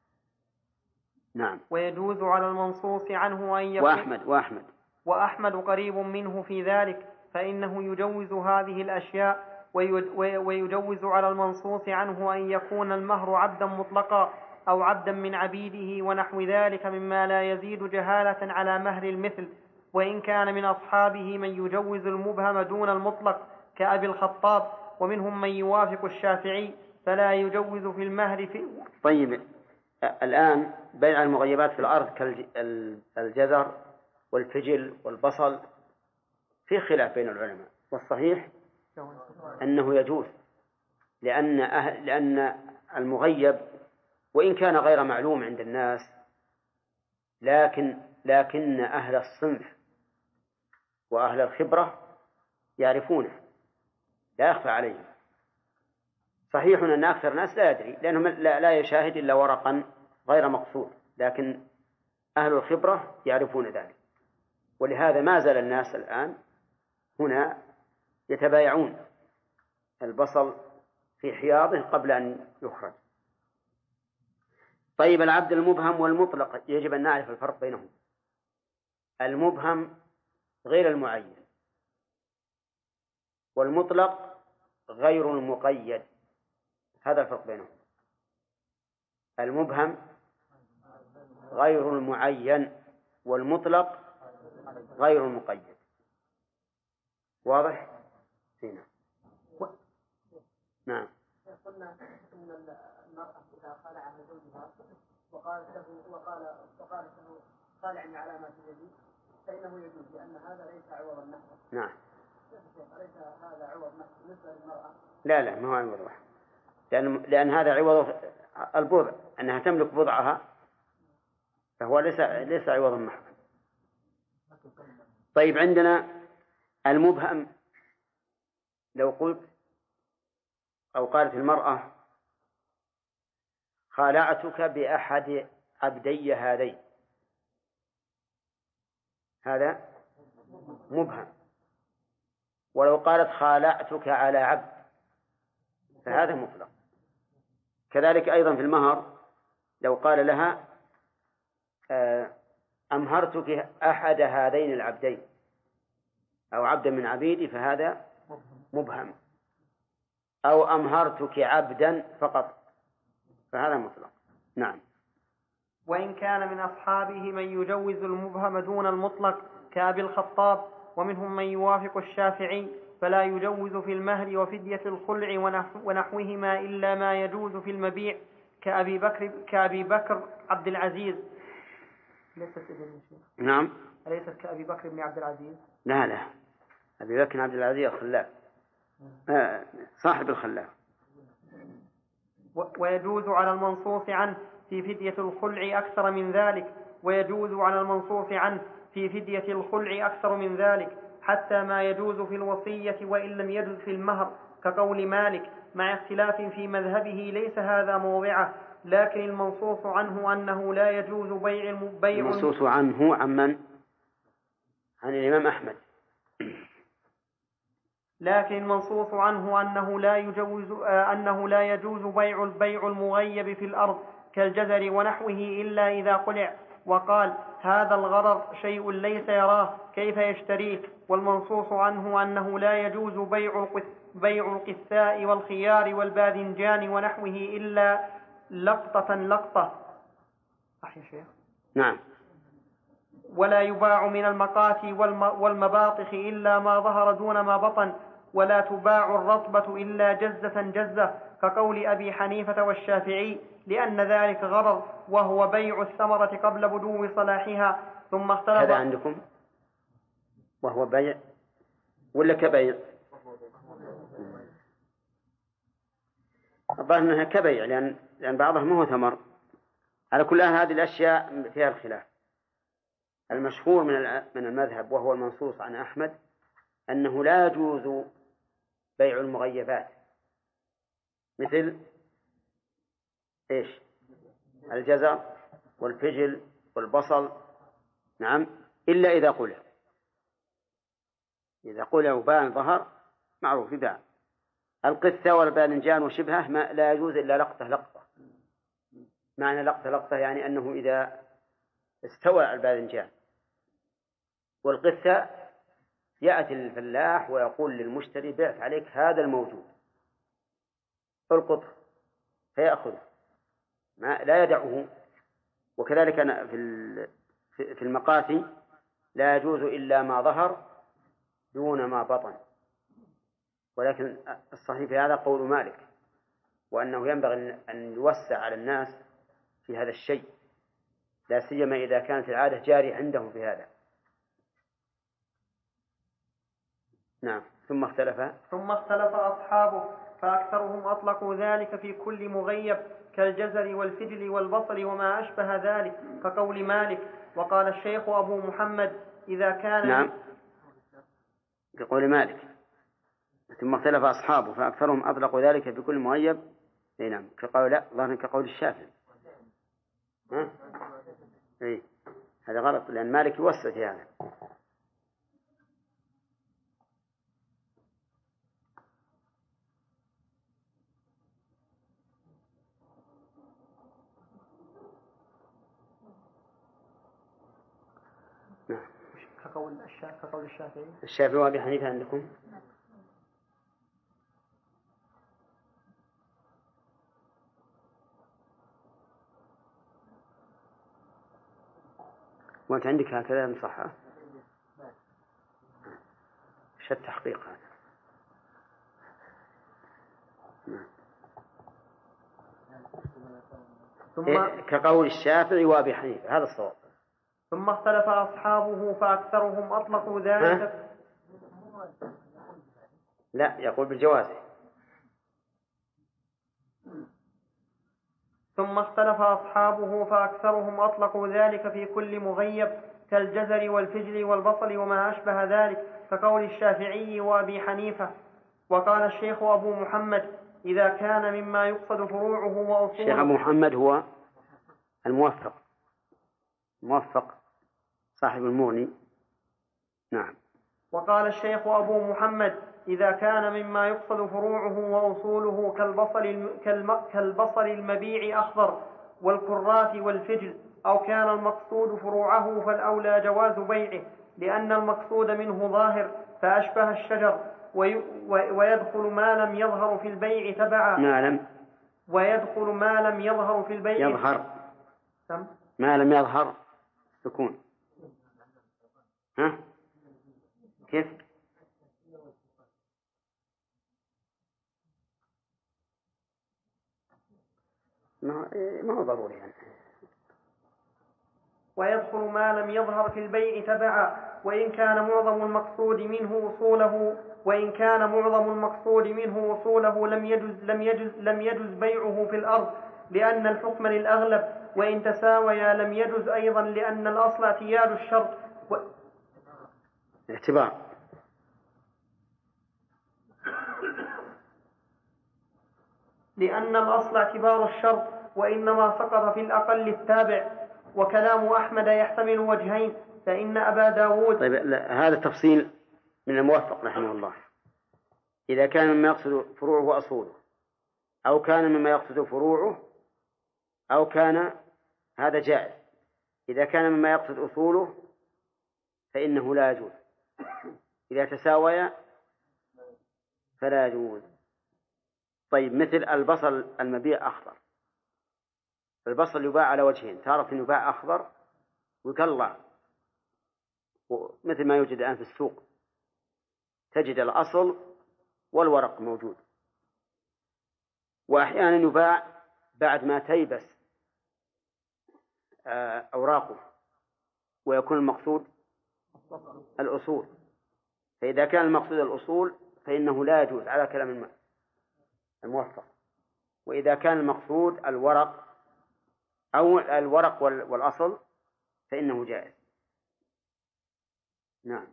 نعم. ويجوز على المنصوص عنه أن يكون وأحمد قريب منه في ذلك، فإنه يجوز هذه الأشياء. ويجوز على المنصوص عنه أن يكون المهر عبدا مطلقا أو عبدا من عبيده ونحو ذلك مما لا يزيد جهالة على مهر المثل. وإن كان من أصحابه من يجوز المبهم دون المطلق كأبي الخطاب، ومنهم من يوافق الشافعي فلا يجوز في المهر طيب، الآن بيع المغيبات في الأرض كالجزر والفجل والبصل في خلاف بين العلماء، والصحيح أنه يجوز، لأن المغيب وإن كان غير معلوم عند الناس لكن أهل الصنف وأهل الخبرة يعرفونه، لا يخفى عليهم. صحيح أن أكثر الناس لا يدري لأنهم لا يشاهد إلا ورقا غير مقصود، لكن أهل الخبرة يعرفون ذلك. ولهذا ما زال الناس الآن هنا يتبايعون البصل في حياضه قبل أن يخرج. طيب، العبد المبهم والمطلق يجب أن نعرف الفرق بينهم. المبهم غير المعين، والمطلق غير المقيد، هذا الفرق بينهم. المبهم غير المعين والمطلق غير المقيد. واضح؟ هنا. نعم. قلنا ان المرأة اذا خلعها زوجها وقالت له خالعني على ما تجدي فانه يجوز، لان هذا ليس عوض النحو. نعم. ليس هذا عوض نحو بالنسبه للمرأة. لا ما هو عوض واحد، لأن هذا عوض البضع، أنها تملك بضعها، فهو ليس عوض النحو. طيب، عندنا المبهم، لو قلت أو قالت المرأة خالعتك بأحد عبدي هذين، هذا مبهم. ولو قالت خالعتك على عبد فهذا مطلق. كذلك أيضا في المهر، لو قال لها أمهرتك أحد هذين العبدين أو عبدا من عبيدي فهذا مبهم. أو أمهرتك عبدا فقط فهذا مطلق. نعم. وإن كان من أصحابه من يجوز المبهم دون المطلق كأبي الخطاب، ومنهم من يوافق الشافعي فلا يجوز في المهر وفدية الخلع ونحوهما إلا ما يجوز في المبيع كأبي بكر عبد العزيز. ليست ابن شيخ. نعم. أليست كأبي بكر بن عبد العزيز؟ لا، أبي بكر عبد العزيز خلاف، صاحب الخلاف. ويجوز على المنصوص عنه في فدية الخلع أكثر من ذلك، ويجوز على المنصوص عنه في فدية الخلع أكثر من ذلك، حتى ما يجوز في الوصية وإن لم يجوز في المهر، كقول مالك، مع اختلاف في مذهبه ليس هذا موضعه. لكن المنصوص عنه أنه لا يجوز بيع المنصوص عنه عن من؟ عن الإمام أحمد. لكن المنصوص عنه أنه لا يجوز بيع المغيب في الأرض كالجزر ونحوه إلا إذا خلع، وقال هذا الغرر شيء ليس يراه كيف يشتريه. والمنصوص عنه أنه لا يجوز بيع القثاء والخيار والباذنجان ونحوه إلا لقطة. صحيح شيخ؟ نعم. ولا يباع من المقاتي والمباطخ إلا ما ظهر دون ما بطن، ولا تباع الرطبة إلا جزة، كقول أبي حنيفة والشافعي، لأن ذلك غرض وهو بيع الثمرة قبل بدو صلاحها. ثم اختلف. هذا عندكم وهو بيع ولا كبيع؟ الظاهر أنها كبيع، لأن بعضها ما هو ثمر. على كل هذه الأشياء فيها الخلاف. المشهور من المذهب وهو المنصوص عن أحمد أنه لا يجوز بيع المغيبات، مثل إيش؟ الجزر والفجل والبصل، نعم، إلا إذا قلع، إذا قلع باء ظهر معروف باء. القثة والباذنجان وشبهه ما لا يجوز إلا لقطة. معنى لقطة يعني أنه إذا استوى الباذنجان والقثة يأتي الفلاح ويقول للمشتري بعت عليك هذا الموجود القطه فيأخذه لا يدعه. وكذلك في المقاسي لا يجوز إلا ما ظهر دون ما بطن. ولكن الصحيح في هذا قول مالك، وأنه ينبغي أن يوسع على الناس في هذا الشيء، لا سيما إذا كانت العادة جارية عندهم في هذا. نعم. ثم اختلف أصحابه فأكثرهم أطلقوا ذلك في كل مغيب كالجزر والفجل والبصل وما أشبه ذلك كقول مالك. وقال الشيخ أبو محمد إذا كان نعم كقول مالك. ثم اختلف أصحابه فأكثرهم أطلقوا ذلك في كل مغيب. نعم كقول الشافعي. هذا غلط لأن مالك يوسع في هذا. كقول الشافعي وأبي حنيفة عندكم؟ وأنت عندك هكذا مصحة شو التحقيق هذا؟ كقول الشافعي وأبي حنيفة هذا الصواب. ثم اختلف أصحابه فأكثرهم أطلقوا ذلك. لا يقول بالجواز. ثم اختلف أصحابه فأكثرهم أطلقوا ذلك في كل مغيب كالجزر والفجل والبصل وما أشبه ذلك كقول الشافعي وأبي حنيفة. وقال الشيخ أبو محمد إذا كان مما يقصد فروعه وأصوله. الشيخ أبو محمد هو الموفق صاحب المغني. نعم. وقال الشيخ أبو محمد إذا كان مما يقصد فروعه وأصوله كالبصل المبيع أخضر والكراث والفجل أو كان المقصود فروعه فالأولى جواز بيعه لأن المقصود منه ظاهر فأشبه الشجر ويدخل ما لم يظهر في البيع تبعا. ويدخل ما لم يظهر في البيع ما لم يظهر سكون. كيف؟ ما هو ضروري يعني. ويدخل ما لم يظهر في البيع تبعا وإن كان معظم المقصود منه وصوله لم يجز بيعه في الأرض لأن الحكم للأغلب وإن تساويا لم يجز أيضا لأن الأصل اعتياد الشرط لأن الأصل اعتبار الشرط وإنما سقط في الأقل التابع. وكلام أحمد يحتمل وجهين فإن أبا داود. طيب هذا التفصيل من الموفق رحمه الله. إذا كان مما يقصد فروعه وأصوله أو كان مما يقصد فروعه أو كان هذا جائز. إذا كان مما يقصد أصوله فإنه لا يجوز. إذا تساويا فلا يجوز. طيب مثل البصل المبيع أخضر. البصل يباع على وجهين، تارة يباع أخضر ويكلع مثل ما يوجد الآن في السوق، تجد الأصل والورق موجود. وأحيانا يباع بعد ما تيبس أوراقه ويكون المقصود الأصول. فإذا كان المقصود الأصول فإنه لا يجوز على كلام الموفق. وإذا كان المقصود الورق أو الورق والأصل فإنه جائز. نعم.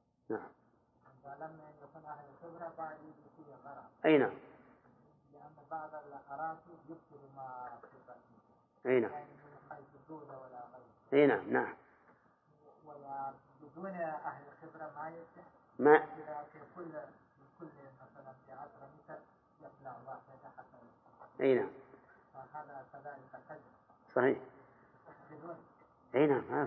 نعم. أي نعم. بعض الأراضي يبطل ما في البطن. أي نعم. يعني من حيث الدولة ولا غيره. أي نعم نعم. وبدون أهل الخبرة ما يصح. ما إذا في كل مثلا في 10 متر يطلع واحدة حتى. أي نعم. وهذا كذلك الحجر. صحيح. بدون. أي نعم.